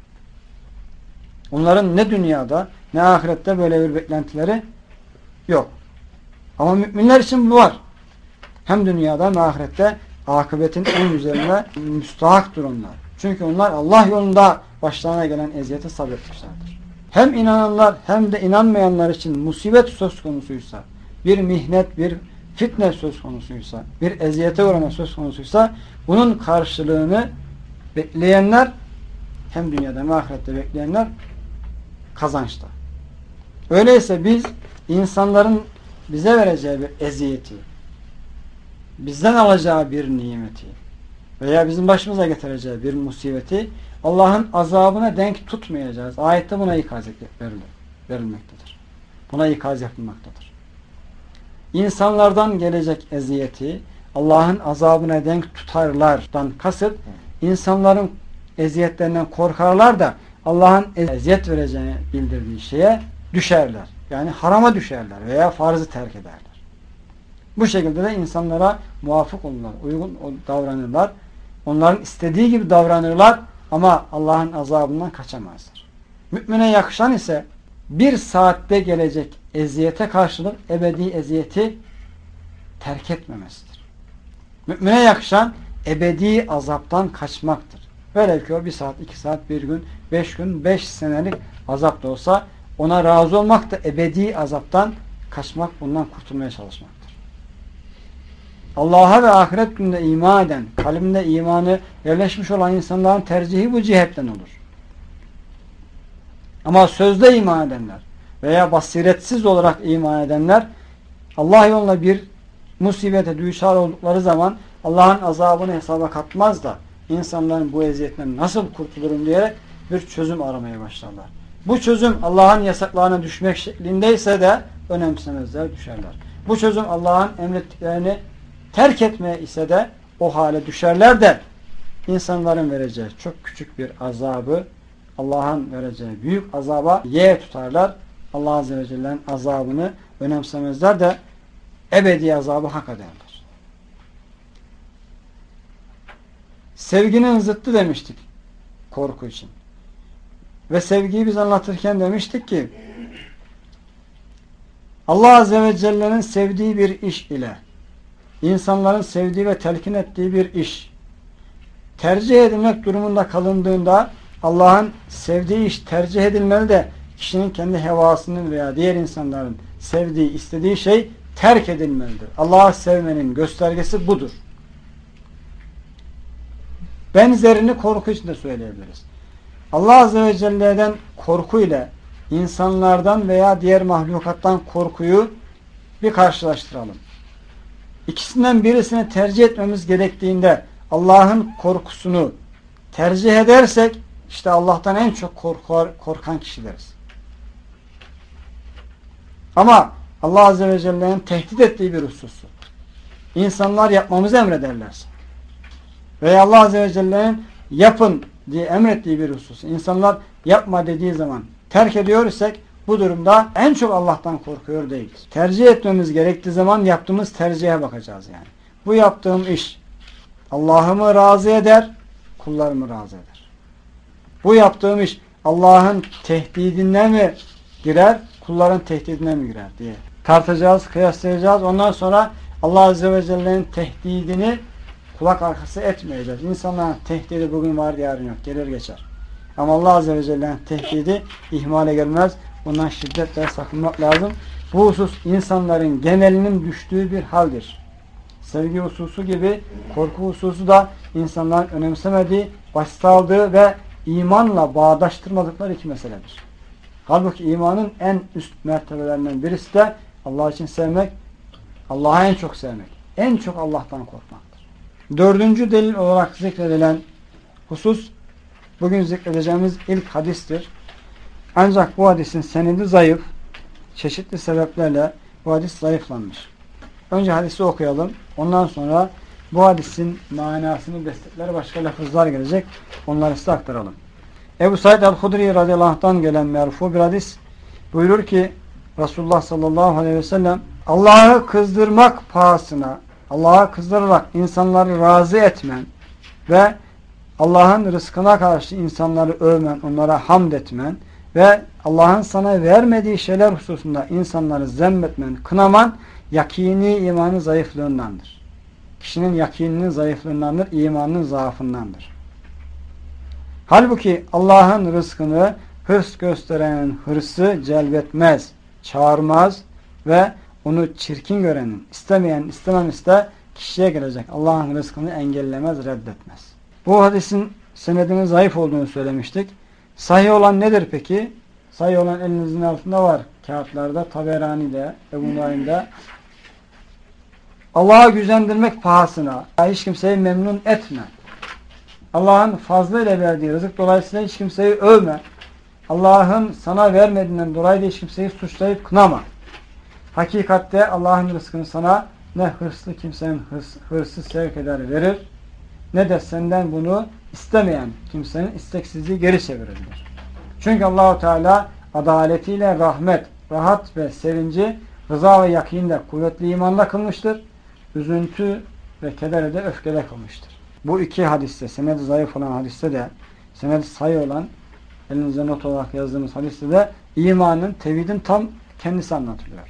Speaker 1: Onların ne dünyada ne ahirette böyle bir beklentileri yok. Ama müminler için bu var. Hem dünyada hem ahirette akıbetin en üzerine müstahaktır onlar. Çünkü onlar Allah yolunda başlarına gelen eziyete sabretmişlerdir. Hem inananlar hem de inanmayanlar için musibet söz konusuysa, bir mihnet, bir fitne söz konusuysa, bir eziyete uğrama söz konusuysa bunun karşılığını bekleyenler hem dünyada hem ahirette bekleyenler kazançta. Öyleyse biz insanların bize vereceği bir eziyeti, bizden alacağı bir nimeti veya bizim başımıza getireceği bir musibeti Allah'ın azabına denk tutmayacağız. Ayette buna ikaz verilmektedir. Buna ikaz yapılmaktadır. İnsanlardan gelecek eziyeti Allah'ın azabına denk tutarlardan kasıt insanların eziyetlerinden korkarlar da Allah'ın eziyet vereceğini bildirdiği şeye düşerler. Yani harama düşerler veya farzı terk ederler. Bu şekilde de insanlara muvafık olurlar, uygun davranırlar. Onların istediği gibi davranırlar ama Allah'ın azabından kaçamazlar. Mümine yakışan ise bir saatte gelecek eziyete karşılık ebedi eziyeti terk etmemesidir. Mümine yakışan ebedi azaptan kaçmaktır. Velev ki o 1 saat, 2 saat, 1 gün, 5 gün, 5 senelik azap da olsa ona razı olmak da ebedi azaptan kaçmak, bundan kurtulmaya çalışmaktır. Allah'a ve ahiret gününe iman eden, kalbinde imanı yerleşmiş olan insanların tercihi bu cihetten olur. Ama sözde iman edenler veya basiretsiz olarak iman edenler Allah yoluna bir musibete düçar oldukları zaman Allah'ın azabını hesaba katmaz da insanların bu eziyetten nasıl kurtulurum diye bir çözüm aramaya başlarlar. Bu çözüm Allah'ın yasaklarına düşmek şeklindeyse de önemsemezler, düşerler. Bu çözüm Allah'ın emrettiklerini terk etmeye ise de o hale düşerler de insanların vereceği çok küçük bir azabı Allah'ın vereceği büyük azaba yeğe tutarlar. Allah Azze ve Celle'nin azabını önemsemezler de ebedi azabı hak ederler. Sevginin zıttı demiştik korku için. Ve sevgiyi biz anlatırken demiştik ki Allah Azze ve Celle'nin sevdiği bir iş ile insanların sevdiği ve telkin ettiği bir iş tercih edilmek durumunda kalındığında Allah'ın sevdiği iş tercih edilmeli de kişinin kendi hevasının veya diğer insanların sevdiği, istediği şey terk edilmelidir. Allah'ı sevmenin göstergesi budur. Benzerini korku için de söyleyebiliriz. Allah Azze ve Celle'den korku ile insanlardan veya diğer mahlukattan korkuyu bir karşılaştıralım. İkisinden birisini tercih etmemiz gerektiğinde Allah'ın korkusunu tercih edersek işte Allah'tan en çok korkan kişileriz. Ama Allah Azze ve Celle'nin tehdit ettiği bir hususu, İnsanlar yapmamızı emrederlerse veya Allah Azze ve Celle'nin yapın diye emrettiği bir hususu, İnsanlar yapma dediği zaman terk ediyorsak bu durumda en çok Allah'tan korkuyor değiliz. Tercih etmemiz gerektiği zaman yaptığımız tercihe bakacağız yani. Bu yaptığım iş Allah'ı mı razı eder, kullarımı razı eder? Bu yaptığım iş Allah'ın tehdidine mi girer, kulların tehdidine mi girer diye tartacağız, kıyaslayacağız. Ondan sonra Allah Azze ve Celle'nin tehdidini kulak arkası etmeyeceğiz. İnsanların tehdidi bugün var, yarın yok. Gelir geçer. Ama Allah Azze ve Celle'nin tehdidi ihmale gelmez. Bundan şiddetle sakınmak lazım. Bu husus insanların genelinin düştüğü bir haldir. Sevgi hususu gibi korku hususu da insanların önemsemediği, başta aldığı ve imanla bağdaştırmadıkları iki meseledir. Halbuki imanın en üst mertebelerinden birisi de Allah için sevmek, Allah'a en çok sevmek, en çok Allah'tan korkmaktır. Dördüncü delil olarak zikredilen husus, bugün zikredeceğimiz ilk hadistir. Ancak bu hadisin senedi zayıf, çeşitli sebeplerle bu hadis zayıflanmış. Önce hadisi okuyalım, ondan sonra bu hadisin manasını destekler başka lafızlar gelecek, onları size aktaralım. Ebu Said el-Hudri radıyallahu anh'tan gelen merfu bir hadis buyurur ki Resulullah sallallahu aleyhi ve sellem Allah'ı kızdırmak pahasına, Allah'a kızdırarak insanları razı etmen ve Allah'ın rızkına karşı insanları övmen, onlara hamd etmen ve Allah'ın sana vermediği şeyler hususunda insanları zemmetmen, kınaman yakini imanın zayıflığındandır. Kişinin yakininin zayıflığındandır, imanının zaafındandır. Halbuki Allah'ın rızkını hırs gösterenin hırsı celbetmez, çağırmaz ve onu çirkin görenin, istemeyen istememesi de kişiye gelecek. Allah'ın rızkını engellemez, reddetmez. Bu hadisin senedinin zayıf olduğunu söylemiştik. Sahih olan nedir peki? Sahih olan elinizin altında var. Kağıtlarda, Taberani'de, Ebu Nuaym'de. Allah'a gücendirmek pahasına, hiç kimseyi memnun etme. Allah'ın fazlıyla verdiği rızık dolayısıyla hiç kimseyi övme. Allah'ın sana vermediğinden dolayı da hiç kimseyi suçlayıp kınama. Hakikatte Allah'ın rızkını sana ne hırslı kimsenin hırsı sevk eder verir, ne de senden bunu istemeyen kimsenin isteksizliği geri çevirilir. Çünkü Allah-u Teala adaletiyle rahmet, rahat ve sevinci, rıza ve yakinde kuvvetli imanda kılmıştır. Üzüntü ve kedere de öfkede kılmıştır. Bu iki hadiste, senedi zayıf olan hadiste de, senedi sayı olan, elinize not olarak yazdığımız hadiste de imanın, tevhidin tam kendisi anlatılıyor.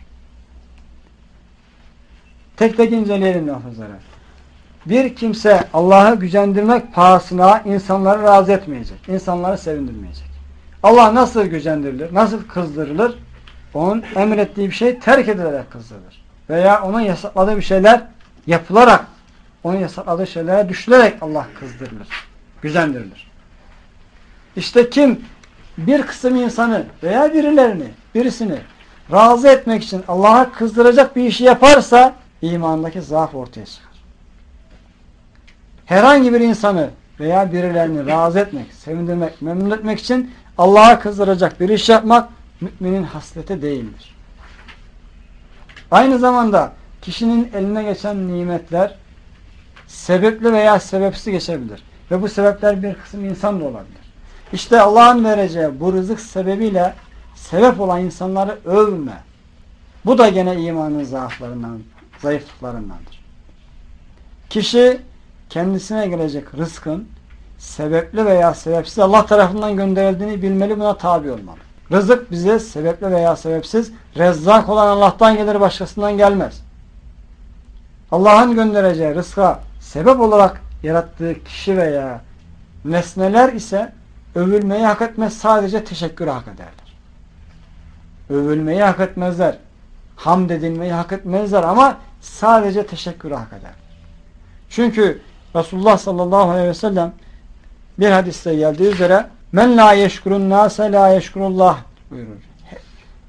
Speaker 1: Tek tek inceleyelim lafızları. Bir kimse Allah'ı gücendirmek pahasına insanları razı etmeyecek, insanları sevindirmeyecek. Allah nasıl gücendirilir, nasıl kızdırılır? Onun emrettiği bir şey terk edilerek kızdırılır. Veya onun yasakladığı bir şeyler yapılarak, onun yasakladığı şeylere düşülerek Allah kızdırılır, gücendirilir. İşte kim bir kısım insanı veya birisini razı etmek için Allah'a kızdıracak bir işi yaparsa imandaki zaaf ortaya çıkar. Herhangi bir insanı veya birilerini razı etmek, sevindirmek, memnun etmek için Allah'a kızdıracak bir iş yapmak müminin hasleti değildir. Aynı zamanda kişinin eline geçen nimetler sebepli veya sebepsiz geçebilir. Ve bu sebepler bir kısım insan da olabilir. İşte Allah'ın vereceği bu rızık sebebiyle sebep olan insanları övme. Bu da gene imanın zaaflarından, zayıflıklarındandır. Kişi kendisine gelecek rızkın sebepli veya sebepsiz Allah tarafından gönderildiğini bilmeli, buna tabi olmalı. Rızık bize sebepli veya sebepsiz Rezzak olan Allah'tan gelir, başkasından gelmez. Allah'ın göndereceği rızka sebep olarak yarattığı kişi veya nesneler ise övülmeyi hak etmez, sadece teşekkürü hak ederler. Övülmeyi hak etmezler, hamd edilmeyi hak etmezler ama sadece teşekkürü hak ederler. Çünkü Resulullah sallallahu aleyhi ve sellem bir hadiste geldiği üzere men la yeşkurun nase la yeşkurullah buyurur.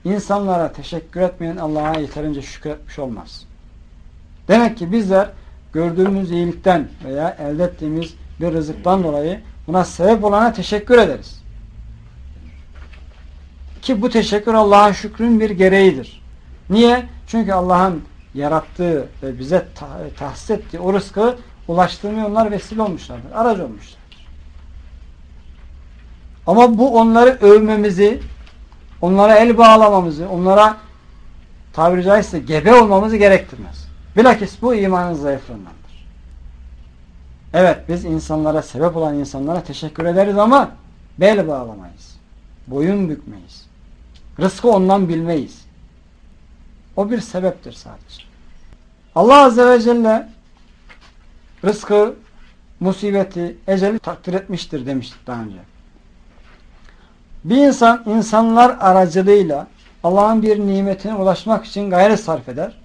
Speaker 1: İnsanlara teşekkür etmeyen Allah'a yeterince şükretmiş olmaz. Demek ki bizler gördüğümüz iyilikten veya elde ettiğimiz bir rızıktan dolayı buna sebep olana teşekkür ederiz. Ki bu teşekkür Allah'a şükrün bir gereğidir. Niye? Çünkü Allah'ın yarattığı ve bize tahsis ettiği o rızkı ulaştırmaya onlar vesile olmuşlardır. Aracı olmuşlardır. Ama bu onları övmemizi, onlara el bağlamamızı, onlara tabiri caizse gebe olmamızı gerektirmez. Bilakis bu imanın zayıflığındandır. Evet, biz insanlara, sebep olan insanlara teşekkür ederiz ama bel bağlamayız. Boyun bükmeyiz. Rızkı ondan bilmeyiz. O bir sebeptir sadece. Allah Azze ve Celle rızkı, musibeti, eceli takdir etmiştir demiştik daha önce. Bir insan insanlar aracılığıyla Allah'ın bir nimetine ulaşmak için gayret sarf eder.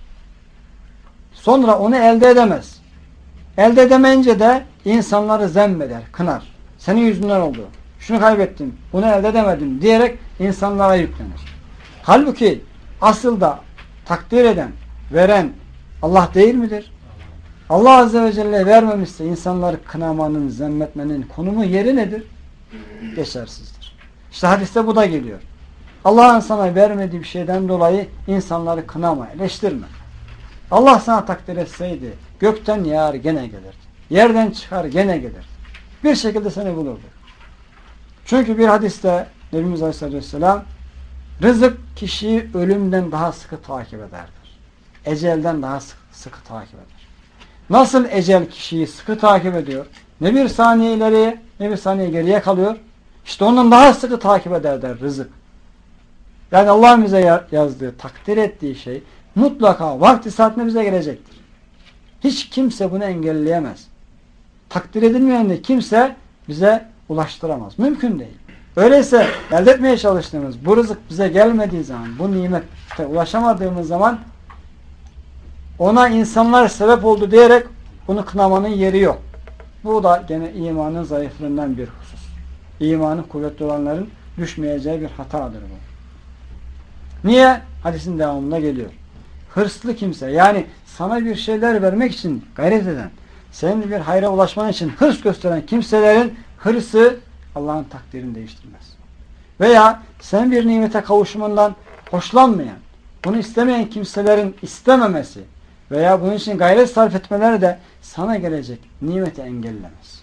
Speaker 1: Sonra onu elde edemez. Elde edemeyince de insanları zemmeder, kınar. Senin yüzünden oldu. Şunu kaybettim, bunu elde edemedim diyerek insanlara yüklenir. Halbuki asıl da takdir eden, veren Allah değil midir? Allah Azze ve Celle vermemişse insanları kınamanın, zemmetmenin konumu, yeri nedir? Geçersizdir. İşte hadiste bu da geliyor. Allah'ın sana vermediği bir şeyden dolayı insanları kınama, eleştirme. Allah sana takdir etseydi gökten yağar gene gelirdi. Yerden çıkar gene gelirdi. Bir şekilde seni bulurdu. Çünkü bir hadiste Nebimiz Aleyhisselatü Vesselam rızık kişiyi ölümden daha sıkı takip ederdir. Ecelden daha sıkı takip eder. Nasıl ecel kişiyi sıkı takip ediyor? Ne bir saniye ileriye ne bir saniye geriye kalıyor. İşte ondan daha sıkı takip eder der rızık. Yani Allah'ın bize yazdığı, takdir ettiği şey mutlaka vakti saatinde bize gelecektir. Hiç kimse bunu engelleyemez. Takdir edilmeyen de kimse bize ulaştıramaz. Mümkün değil. Öyleyse elde etmeye çalıştığımız bu rızık bize gelmediği zaman, bu nimete ulaşamadığımız zaman ona insanlar sebep oldu diyerek bunu kınamanın yeri yok. Bu da gene imanın zayıflığından bir husus. İmanı kuvvetli olanların düşmeyeceği bir hatadır bu. Niye? Hadisin devamında geliyor. Hırslı kimse, yani sana bir şeyler vermek için gayret eden, senin bir hayra ulaşman için hırs gösteren kimselerin hırsı Allah'ın takdirini değiştirmez. Veya sen bir nimete kavuşmandan hoşlanmayan, bunu istemeyen kimselerin istememesi veya bunun için gayret sarf etmeleri de sana gelecek nimeti engellemez.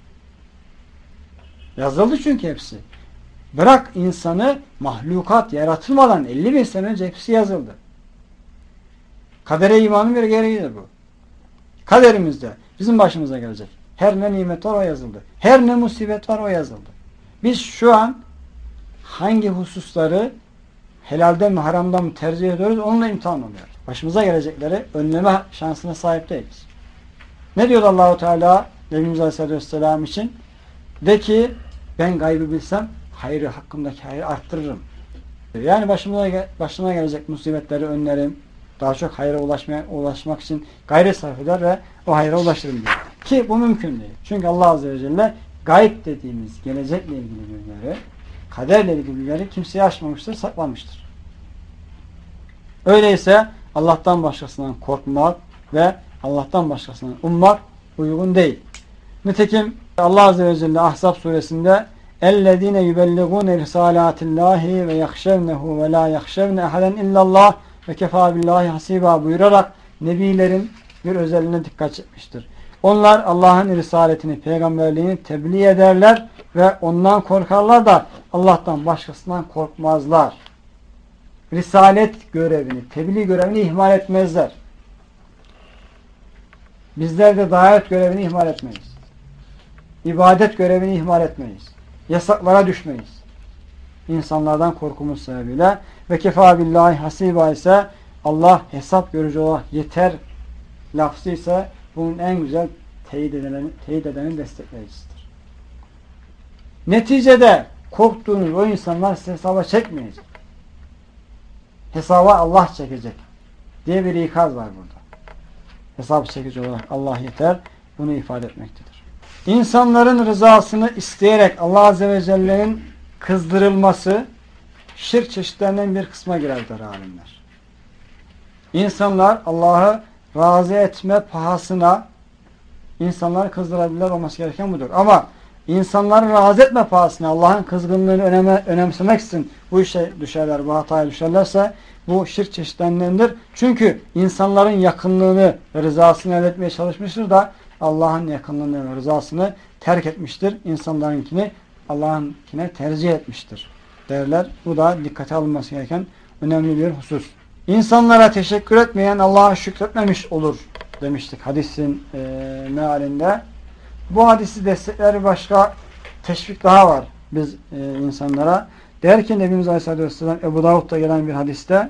Speaker 1: Yazıldı çünkü hepsi. Bırak insanı, mahlukat yaratılmadan 50.000 sene önce hepsi yazıldı. Kadere imanın bir gereğidir bu. Kaderimizde bizim başımıza gelecek. Her ne nimet var o yazıldı. Her ne musibet var o yazıldı. Biz şu an hangi hususları helalden mi haramdan mı tercih ediyoruz onunla imtihan oluyoruz. Başımıza gelecekleri önleme şansına sahip değiliz. Ne diyor Allah-u Teala Nebimiz Aleyhisselatü Vesselam için? De ki ben gaybı bilsem hayrı, hakkımdaki hayrı arttırırım. Yani başıma gelecek musibetleri önlerim. Daha çok hayra ulaşmak için gayret sarf eder ve o hayra ulaşırım diyor. Ki bu mümkün değil. Çünkü Allah Azze ve Celle gayb dediğimiz gelecekle ilgili bilgileri, kaderle ilgili bilgileri kimseye açmamıştır, saklamıştır. Öyleyse Allah'tan başkasından korkmak ve Allah'tan başkasından ummak uygun değil. Nitekim Allah Azze ve Celle Ahzab suresinde اَلَّذ۪ينَ يُبَلِّغُونَ رِسَالَاتِ اللّٰهِ وَيَخْشَوْنَهُ وَلَا يَخْشَوْنَ اَحَدًا اِلَّا اللّٰهِ وَكَفَى بِاللّٰهِ حَسِيبًا buyurarak Nebilerin bir özelliğine dikkat çekmiştir. Onlar Allah'ın risaletini, peygamberliğini tebliğ ederler ve ondan korkarlar da Allah'tan başkasından korkmazlar. Risalet görevini, tebliğ görevini ihmal etmezler. Bizler de davet görevini ihmal etmeyiz. İbadet görevini ihmal etmeyiz. Yasaklara düşmeyiz. İnsanlardan korkumuz sebebiyle ve kefâ billahi hasiba ise Allah hesap görücü olarak yeter lafzı ise bunun en güzel teyit edenin destekleyicisidir. Neticede korktuğunuz o insanlar size hesaba çekmeyecek. Hesaba Allah çekecek diye bir ikaz var burada. Hesap çekici olarak Allah yeter. Bunu ifade etmektedir. İnsanların rızasını isteyerek Allah Azze ve Celle'nin kızdırılması şirk çeşitlerinden bir kısma girer der alimler. İnsanlar Allah'ı razı etme pahasına insanları kızdırabilirler, olması gereken budur. Ama insanları razı etme pahasına Allah'ın kızgınlığını önemsemek için bu işe düşerler, bu hataya düşerlerse bu şirk çeşitlerindendir. Çünkü insanların yakınlığını ve rızasını elde etmeye çalışmıştır da Allah'ın yakınlığını ve rızasını terk etmiştir. İnsanlarınkini Allah'ınkine tercih etmiştir derler. Bu da dikkate alınması gereken önemli bir husus. İnsanlara teşekkür etmeyen Allah'a şükretmemiş olur demiştik hadisin mealinde. Bu hadisi destekleri başka teşvik daha var biz insanlara. Derken Nebimiz Aleyhisselatü Vesselam Ebu Davud'da gelen bir hadiste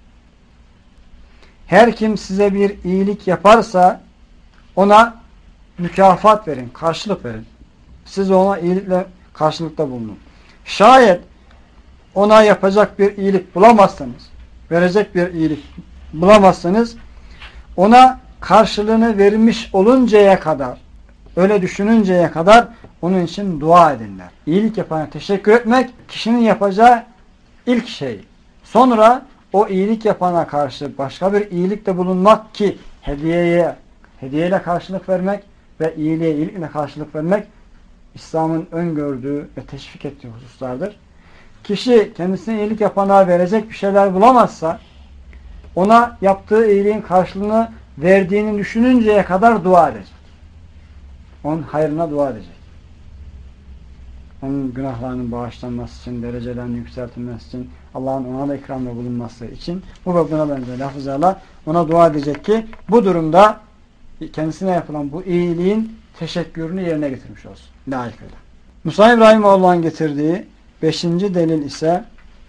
Speaker 1: her kim size bir iyilik yaparsa ona mükafat verin, karşılık verin. Siz ona iyilikle karşılıkta bulunun. Şayet ona yapacak bir iyilik bulamazsanız, verecek bir iyilik bulamazsanız ona karşılığını vermiş oluncaya kadar, öyle düşününceye kadar onun için dua edinler. İyilik yapana teşekkür etmek kişinin yapacağı ilk şey. Sonra o iyilik yapana karşı başka bir iyilikte bulunmak ki hediyeyle karşılık vermek ve iyiliğe iyilikle karşılık vermek İslam'ın öngördüğü ve teşvik ettiği hususlardır. Kişi kendisine iyilik yapana verecek bir şeyler bulamazsa ona yaptığı iyiliğin karşılığını verdiğini düşününceye kadar dua edecek. Onun hayrına dua edecek. Onun günahlarının bağışlanması için, derecelerinin yükseltilmesi için, Allah'ın ona da ikramda bulunması için bu ve buna benzer lafızlarla ona dua edecek ki bu durumda kendisine yapılan bu iyiliğin teşekkürünü yerine getirmiş olsun. Layıkıyla. Musa İbrahimoğlu'nun getirdiği 5. delil ise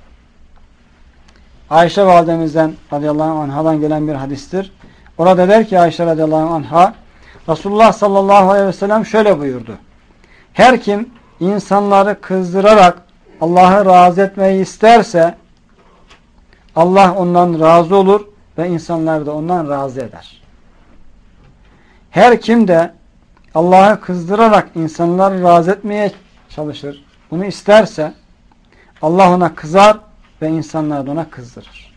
Speaker 1: Ayşe validemizden radıyallahu anhadan gelen bir hadistir. Orada der ki Ayşe radıyallahu anha Resulullah sallallahu aleyhi ve sellem şöyle buyurdu. Her kim insanları kızdırarak Allah'ı razı etmeyi isterse Allah ondan razı olur ve insanlar da ondan razı eder. Her kim de Allah'ı kızdırarak insanları razı etmeye çalışır, bunu isterse Allah ona kızar ve insanlar da ona kızdırır.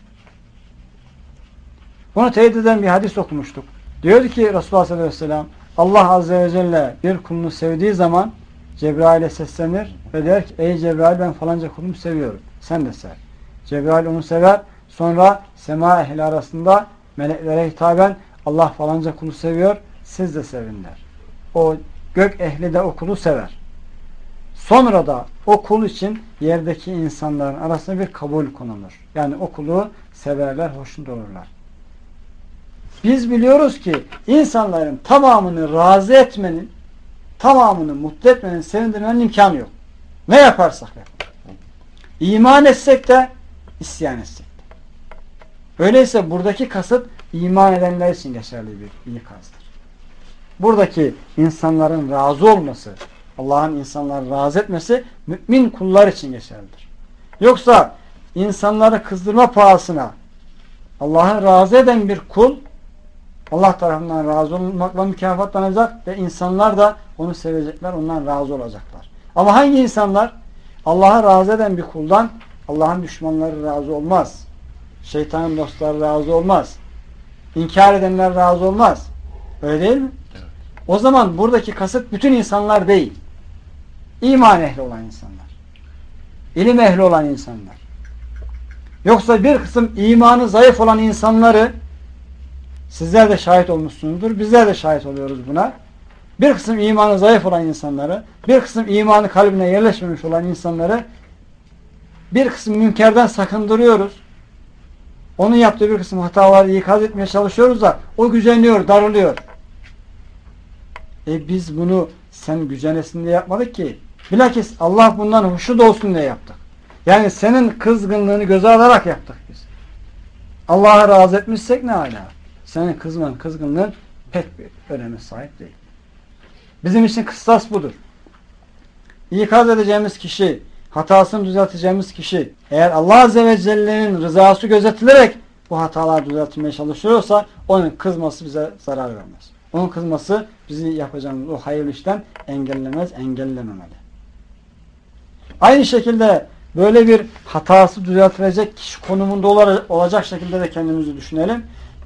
Speaker 1: Bunu teyit eden bir hadis okumuştuk. Diyor ki Resulullah sallallahu aleyhi ve sellem Allah azze ve celle bir kulunu sevdiği zaman Cebrail'e seslenir ve der ki ey Cebrail ben falanca kulumu seviyorum. Sen de sev. Cebrail onu sever. Sonra sema ehli arasında meleklere hitaben Allah falanca kulu seviyor. Siz de sevin der. O gök ehli de o kulu sever. Sonra da o kul için yerdeki insanların arasında bir kabul konulur. Yani o kulu severler, hoşnut olurlar. Biz biliyoruz ki insanların tamamını razı etmenin, tamamını mutlu etmenin, sevindirmenin imkanı yok. Ne yaparsak yapalım. İman etsek de, isyan etsek de. Öyleyse buradaki kasıt iman edenler için geçerli bir ikazdır. Buradaki insanların razı olması, Allah'ın insanları razı etmesi mümin kullar için geçerlidir. Yoksa insanları kızdırma pahasına Allah'ı razı eden bir kul Allah tarafından razı olmakla mükafatlanacak ve insanlar da onu sevecekler, ondan razı olacaklar. Ama hangi insanlar? Allah'ı razı eden bir kuldan Allah'ın düşmanları razı olmaz. Şeytanın dostları razı olmaz. İnkar edenler razı olmaz. Öyle değil mi? Evet. O zaman buradaki kasıt bütün insanlar değil. İman ehli olan insanlar. İlim ehli olan insanlar. Yoksa bir kısım imanı zayıf olan insanları sizler de şahit olmuşsunuzdur. Bizler de şahit oluyoruz buna. Bir kısım imanı zayıf olan insanları, bir kısım imanı kalbine yerleşmemiş olan insanları bir kısım münkerden sakındırıyoruz. Onun yaptığı bir kısım hataları ikaz etmeye çalışıyoruz da o güceniyor, darılıyor. Biz bunu sen gücenesin diye yapmadık ki. Bilakis Allah bundan hoşnut olsun diye yaptık. Yani senin kızgınlığını göze alarak yaptık biz. Allah'a razı etmişsek ne âlâ. Senin kızgınlığın pek bir öneme sahip değil. Bizim için kıstas budur. İkaz edeceğimiz kişi, hatasını düzelteceğimiz kişi, eğer Allah Azze ve Celle'nin rızası gözetilerek bu hatalar düzeltilmeye çalışıyorsa onun kızması bize zarar vermez. Onun kızması bizi yapacağımız o hayırlı işten engellememeli. Aynı şekilde böyle bir hatası düzeltilecek kişi konumunda olacak şekilde de kendimizi düşünelim.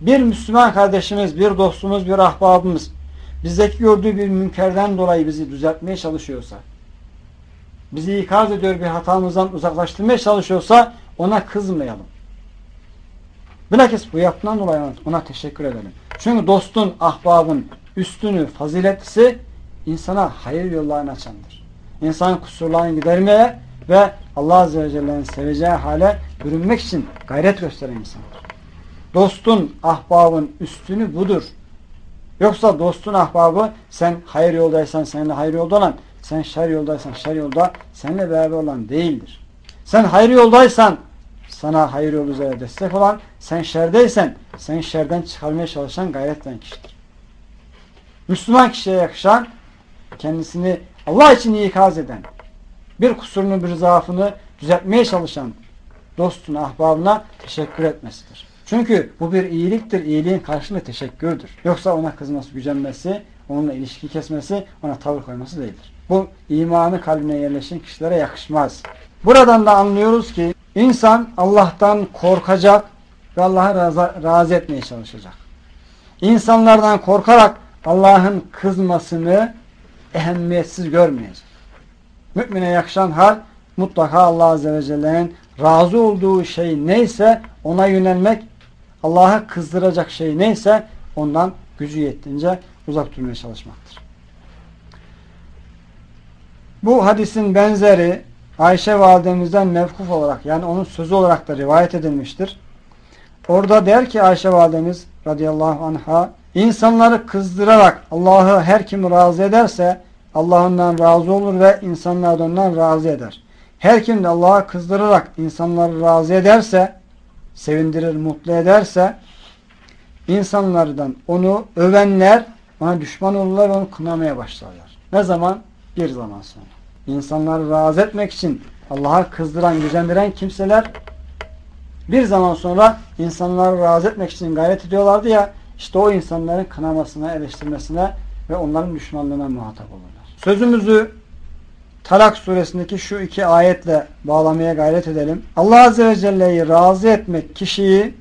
Speaker 1: bir Müslüman kardeşimiz, bir dostumuz, bir ahbabımız bizdeki gördüğü bir münkerden dolayı bizi düzeltmeye çalışıyorsa, bizi ikaz ediyor, bir hatamızdan uzaklaştırmaya çalışıyorsa ona kızmayalım. Bilakis bu yaptığından dolayı ona teşekkür edelim. Çünkü dostun, ahbabın üstünü, faziletlisi insana hayır yollarını açandır. İnsanın kusurlarını gidermeye ve Allah Azze ve Celle'nin seveceği hale bürünmek için gayret gösteren insandır. Dostun, ahbabın üstünü budur. Yoksa dostun, ahbabı sen hayır yoldaysan seninle hayır yolda olan, sen şer yoldaysan şer yolda seninle beraber olan değildir. Sen hayır yoldaysan sana hayır yolu üzere destek olan, sen şerdeysen seni şerden çıkarmaya çalışan, gayret eden kişidir. Müslüman kişiye yakışan, kendisini Allah için ikaz eden, bir kusurunu, bir zaafını düzeltmeye çalışan dostuna, ahbabına teşekkür etmesidir. Çünkü bu bir iyiliktir. İyiliğin karşılığı teşekkürdür. Yoksa ona kızması, gücenmesi, onunla ilişki kesmesi, ona tavır koyması değildir. Bu imanı kalbine yerleşen kişilere yakışmaz. Buradan da anlıyoruz ki insan Allah'tan korkacak ve Allah'ı razı etmeye çalışacak. İnsanlardan korkarak Allah'ın kızmasını ehemmiyetsiz görmeyecek. Mümine yakışan hal mutlaka Allah Azze ve Celle'nin razı olduğu şey neyse ona yönelmek, Allah'ı kızdıracak şey neyse ondan gücü yettiğince uzak durmaya çalışmaktır. Bu hadisin benzeri Ayşe validemizden mevkuf olarak, yani onun sözü olarak da rivayet edilmiştir. Orada der ki Ayşe validemiz radıyallahu anha, insanları kızdırarak Allah'ı her kim razı ederse Allah ondan razı olur ve insanlar da ondan razı eder. Her kim de Allah'ı kızdırarak insanları razı ederse, sevindirir, mutlu ederse insanlardan onu övenler ona düşman olurlar ve onu kınamaya başlarlar. Ne zaman? Bir zaman sonra. İnsanları razı etmek için Allah'a kızdıran, gücendiren kimseler bir zaman sonra insanları razı etmek için gayret ediyorlardı ya, işte o insanların kınamasına, eleştirmesine ve onların düşmanlığına muhatap olurlar. Sözümüzü Talak suresindeki şu iki ayetle bağlamaya gayret edelim. Allah Azze ve Celle'yi razı etmek kişiyi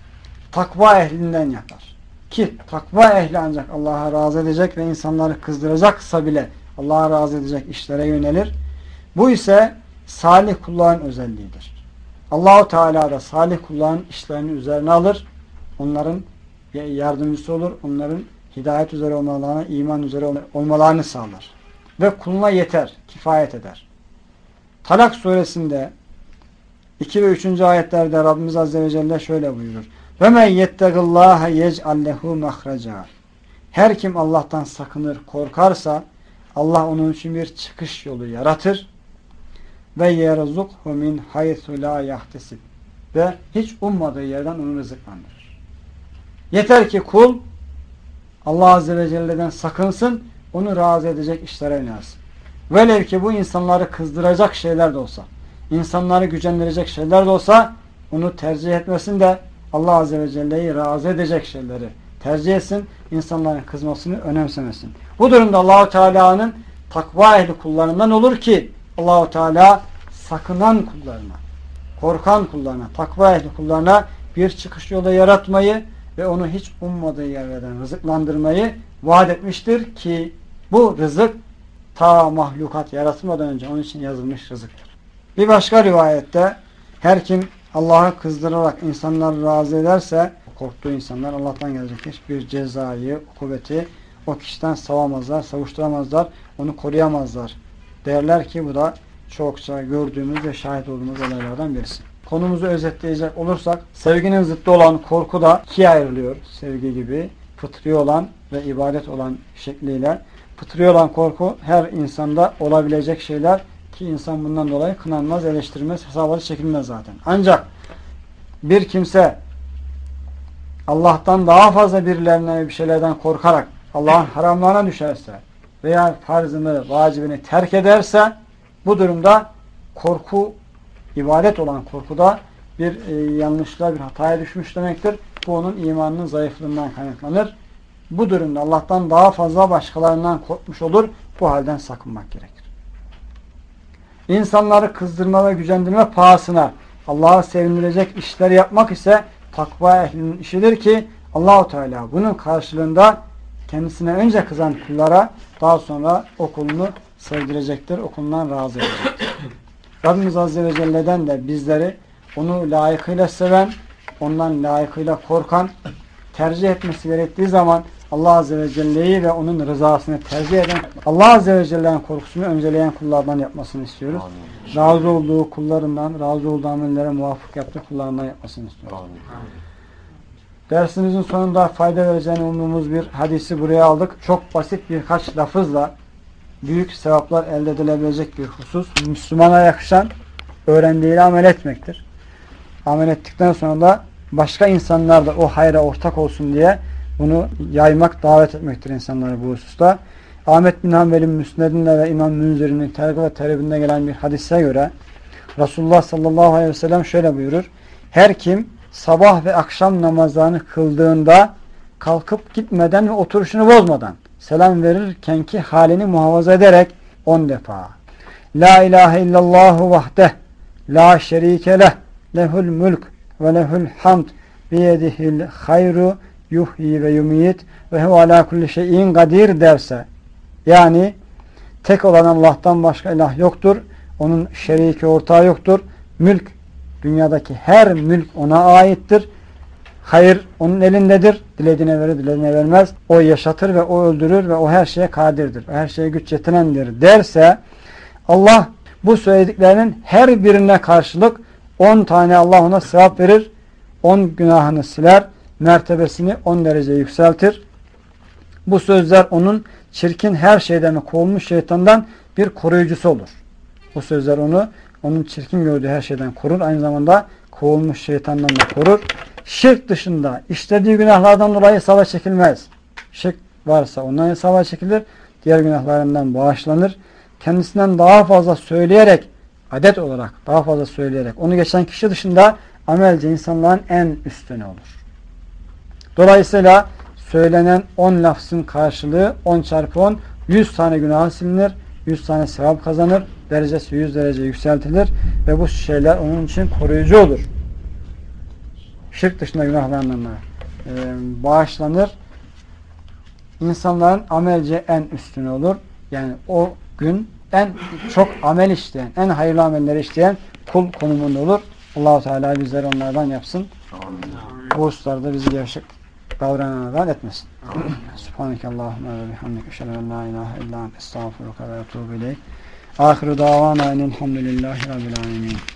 Speaker 1: takva ehlinden yapar. Ki takva ehli ancak Allah'a razı edecek ve insanları kızdıracaksa bile Allah'a razı edecek işlere yönelir. Bu ise salih kulların özelliğidir. Allah-u Teala da salih kulların işlerini üzerine alır. Onların yardımcısı olur. Onların hidayet üzere olmalarına, iman üzere olmalarını sağlar. Ve kuluna yeter, kifayet eder. Talak suresinde 2 ve 3. ayetlerde Rabbimiz Azze ve Celle şöyle buyurur. وَمَنْ يَتَّقِ اللّٰهَ يَجْعَلْ لَهُ مَخْرَجًا. Her kim Allah'tan sakınır, korkarsa Allah onun için bir çıkış yolu yaratır. Ve يَرْزُقْهُ مِنْ حَيْثُ لَا يَحْتَسِبْ. Ve hiç ummadığı yerden onu rızıklandırır. Yeter ki kul Allah Azze ve Celle'den sakınsın, onu razı edecek işlere yönelsin. Velev ki bu insanları kızdıracak şeyler de olsa, insanları gücendirecek şeyler de olsa onu tercih etmesin de Allah Azze ve Celle'yi razı edecek şeyleri tercih etsin, insanların kızmasını önemsemesin. Bu durumda Allah-u Teala'nın takva ehli kullarından olur ki Allah-u Teala sakınan kullarına, korkan kullarına, takva ehli kullarına bir çıkış yolu yaratmayı ve onu hiç ummadığı yerlerden rızıklandırmayı vaat etmiştir ki bu rızık ta mahlukat yaratılmadan önce onun için yazılmış rızıktır. Bir başka rivayette her kim Allah'ı kızdırarak insanları razı ederse korktuğu insanlar Allah'tan gelecek hiçbir cezayı, ukubeti o kişiden savamazlar, savuşturamazlar, onu koruyamazlar. Derler ki bu da çokça gördüğümüz ve şahit olduğumuz olaylardan birisi. Konumuzu özetleyecek olursak sevginin zıttı olan korku da ikiye ayrılıyor. Sevgi gibi fıtri olan ve ibadet olan şekliyle. Fıtri olan korku her insanda olabilecek şeyler ki insan bundan dolayı kınanmaz, eleştirilmez, hesaba çekilmez zaten. Ancak bir kimse Allah'tan daha fazla birilerine bir şeylerden korkarak Allah'ın haramlarına düşerse veya farzını, vacibini terk ederse bu durumda korku, ibadet olan korkuda bir yanlışlığa, bir hataya düşmüş demektir. Bu onun imanının zayıflığından kaynaklanır. Bu durumda Allah'tan daha fazla başkalarından korkmuş olur. Bu halden sakınmak gerekir. İnsanları kızdırma ve gücendirme pahasına Allah'a sevindirecek işler yapmak ise takva ehlinin işidir ki Allahu Teala bunun karşılığında kendisine önce kızan kullara daha sonra o kulunu sevdirecektir. O kulundan razı edecektir. Rabbimiz Azze ve Celle'den de bizleri onu layıkıyla seven, ondan layıkıyla korkan, tercih etmesi gerektiği zaman Allah Azze ve Celle'yi ve onun rızasını tercih eden, Allah Azze ve Celle'nin korkusunu önceleyen kullardan yapmasını istiyoruz. Amin. Razı olduğu kullarından, razı olduğu amellere muvafık yaptığı kullarından yapmasını istiyoruz. Amin. Dersimizin sonunda fayda vereceğini umduğumuz bir hadisi buraya aldık. Çok basit birkaç lafızla büyük sevaplar elde edilebilecek bir husus. Müslümana yakışan öğrendiğiyle amel etmektir. Amel ettikten sonra da başka insanlar da o hayra ortak olsun diye bunu yaymak, davet etmektir insanları bu hususta. Ahmet bin Hanbel'in Müsned'inde ve İmam Münzir'in Tergib ve Terhib'inde gelen bir hadise göre Resulullah sallallahu aleyhi ve sellem şöyle buyurur. Her kim sabah ve akşam namazlarını kıldığında kalkıp gitmeden ve oturuşunu bozmadan selam verirken ki halini muhafaza ederek 10 defa La ilahe illallahu vahdeh la şerike leh lehul mulk ve lehul hamd biyedihil hayru yuhyi ve yumit ve huve ala kulli şeyin kadir derse, yani tek olan Allah'tan başka ilah yoktur, onun şeriki ortağı yoktur, mülk, dünyadaki her mülk ona aittir, hayır onun elindedir, dilediğine verir, dilediğine vermez, o yaşatır ve o öldürür ve o her şeye kadirdir, her şeye güç yetirendir derse, Allah bu söylediklerinin her birine karşılık 10 tane Allah ona sevap verir, 10 günahını siler, mertebesini 10 derece yükseltir. Bu sözler onun çirkin her şeyden kovulmuş şeytandan bir koruyucusu olur. Bu sözler onun çirkin gördüğü her şeyden korur. Aynı zamanda kovulmuş şeytandan da korur. Şirk dışında işlediği günahlardan dolayı hesaba çekilmez. Şirk varsa ondan hesaba çekilir. Diğer günahlarından bağışlanır. Kendisinden daha fazla söyleyerek, adet olarak daha fazla söyleyerek onu geçen kişi dışında amelce insanların en üstüne olur. Dolayısıyla söylenen 10 lafzın karşılığı 10 çarpı 10 100 tane günah silinir, 100 tane sevap kazanır, derecesi 100 derece yükseltilir ve bu şeyler onun için koruyucu olur. Şirk dışında günahlarından bağışlanır. İnsanların amelce en üstüne olur. Yani o gün en çok amel işleyen, en hayırlı amelleri işleyen kul konumunda olur. Allah-u Teala bizleri onlardan yapsın. Bu hususlarda bizi gerçek davrananlardan etmesin. Subhaneke Allahümme ve bihamdik. Eşhedü en la ilahe illa ente estağfiruke ve etûbü ileyk. Ahiru davana enelhamdülillahi rabbil alemin.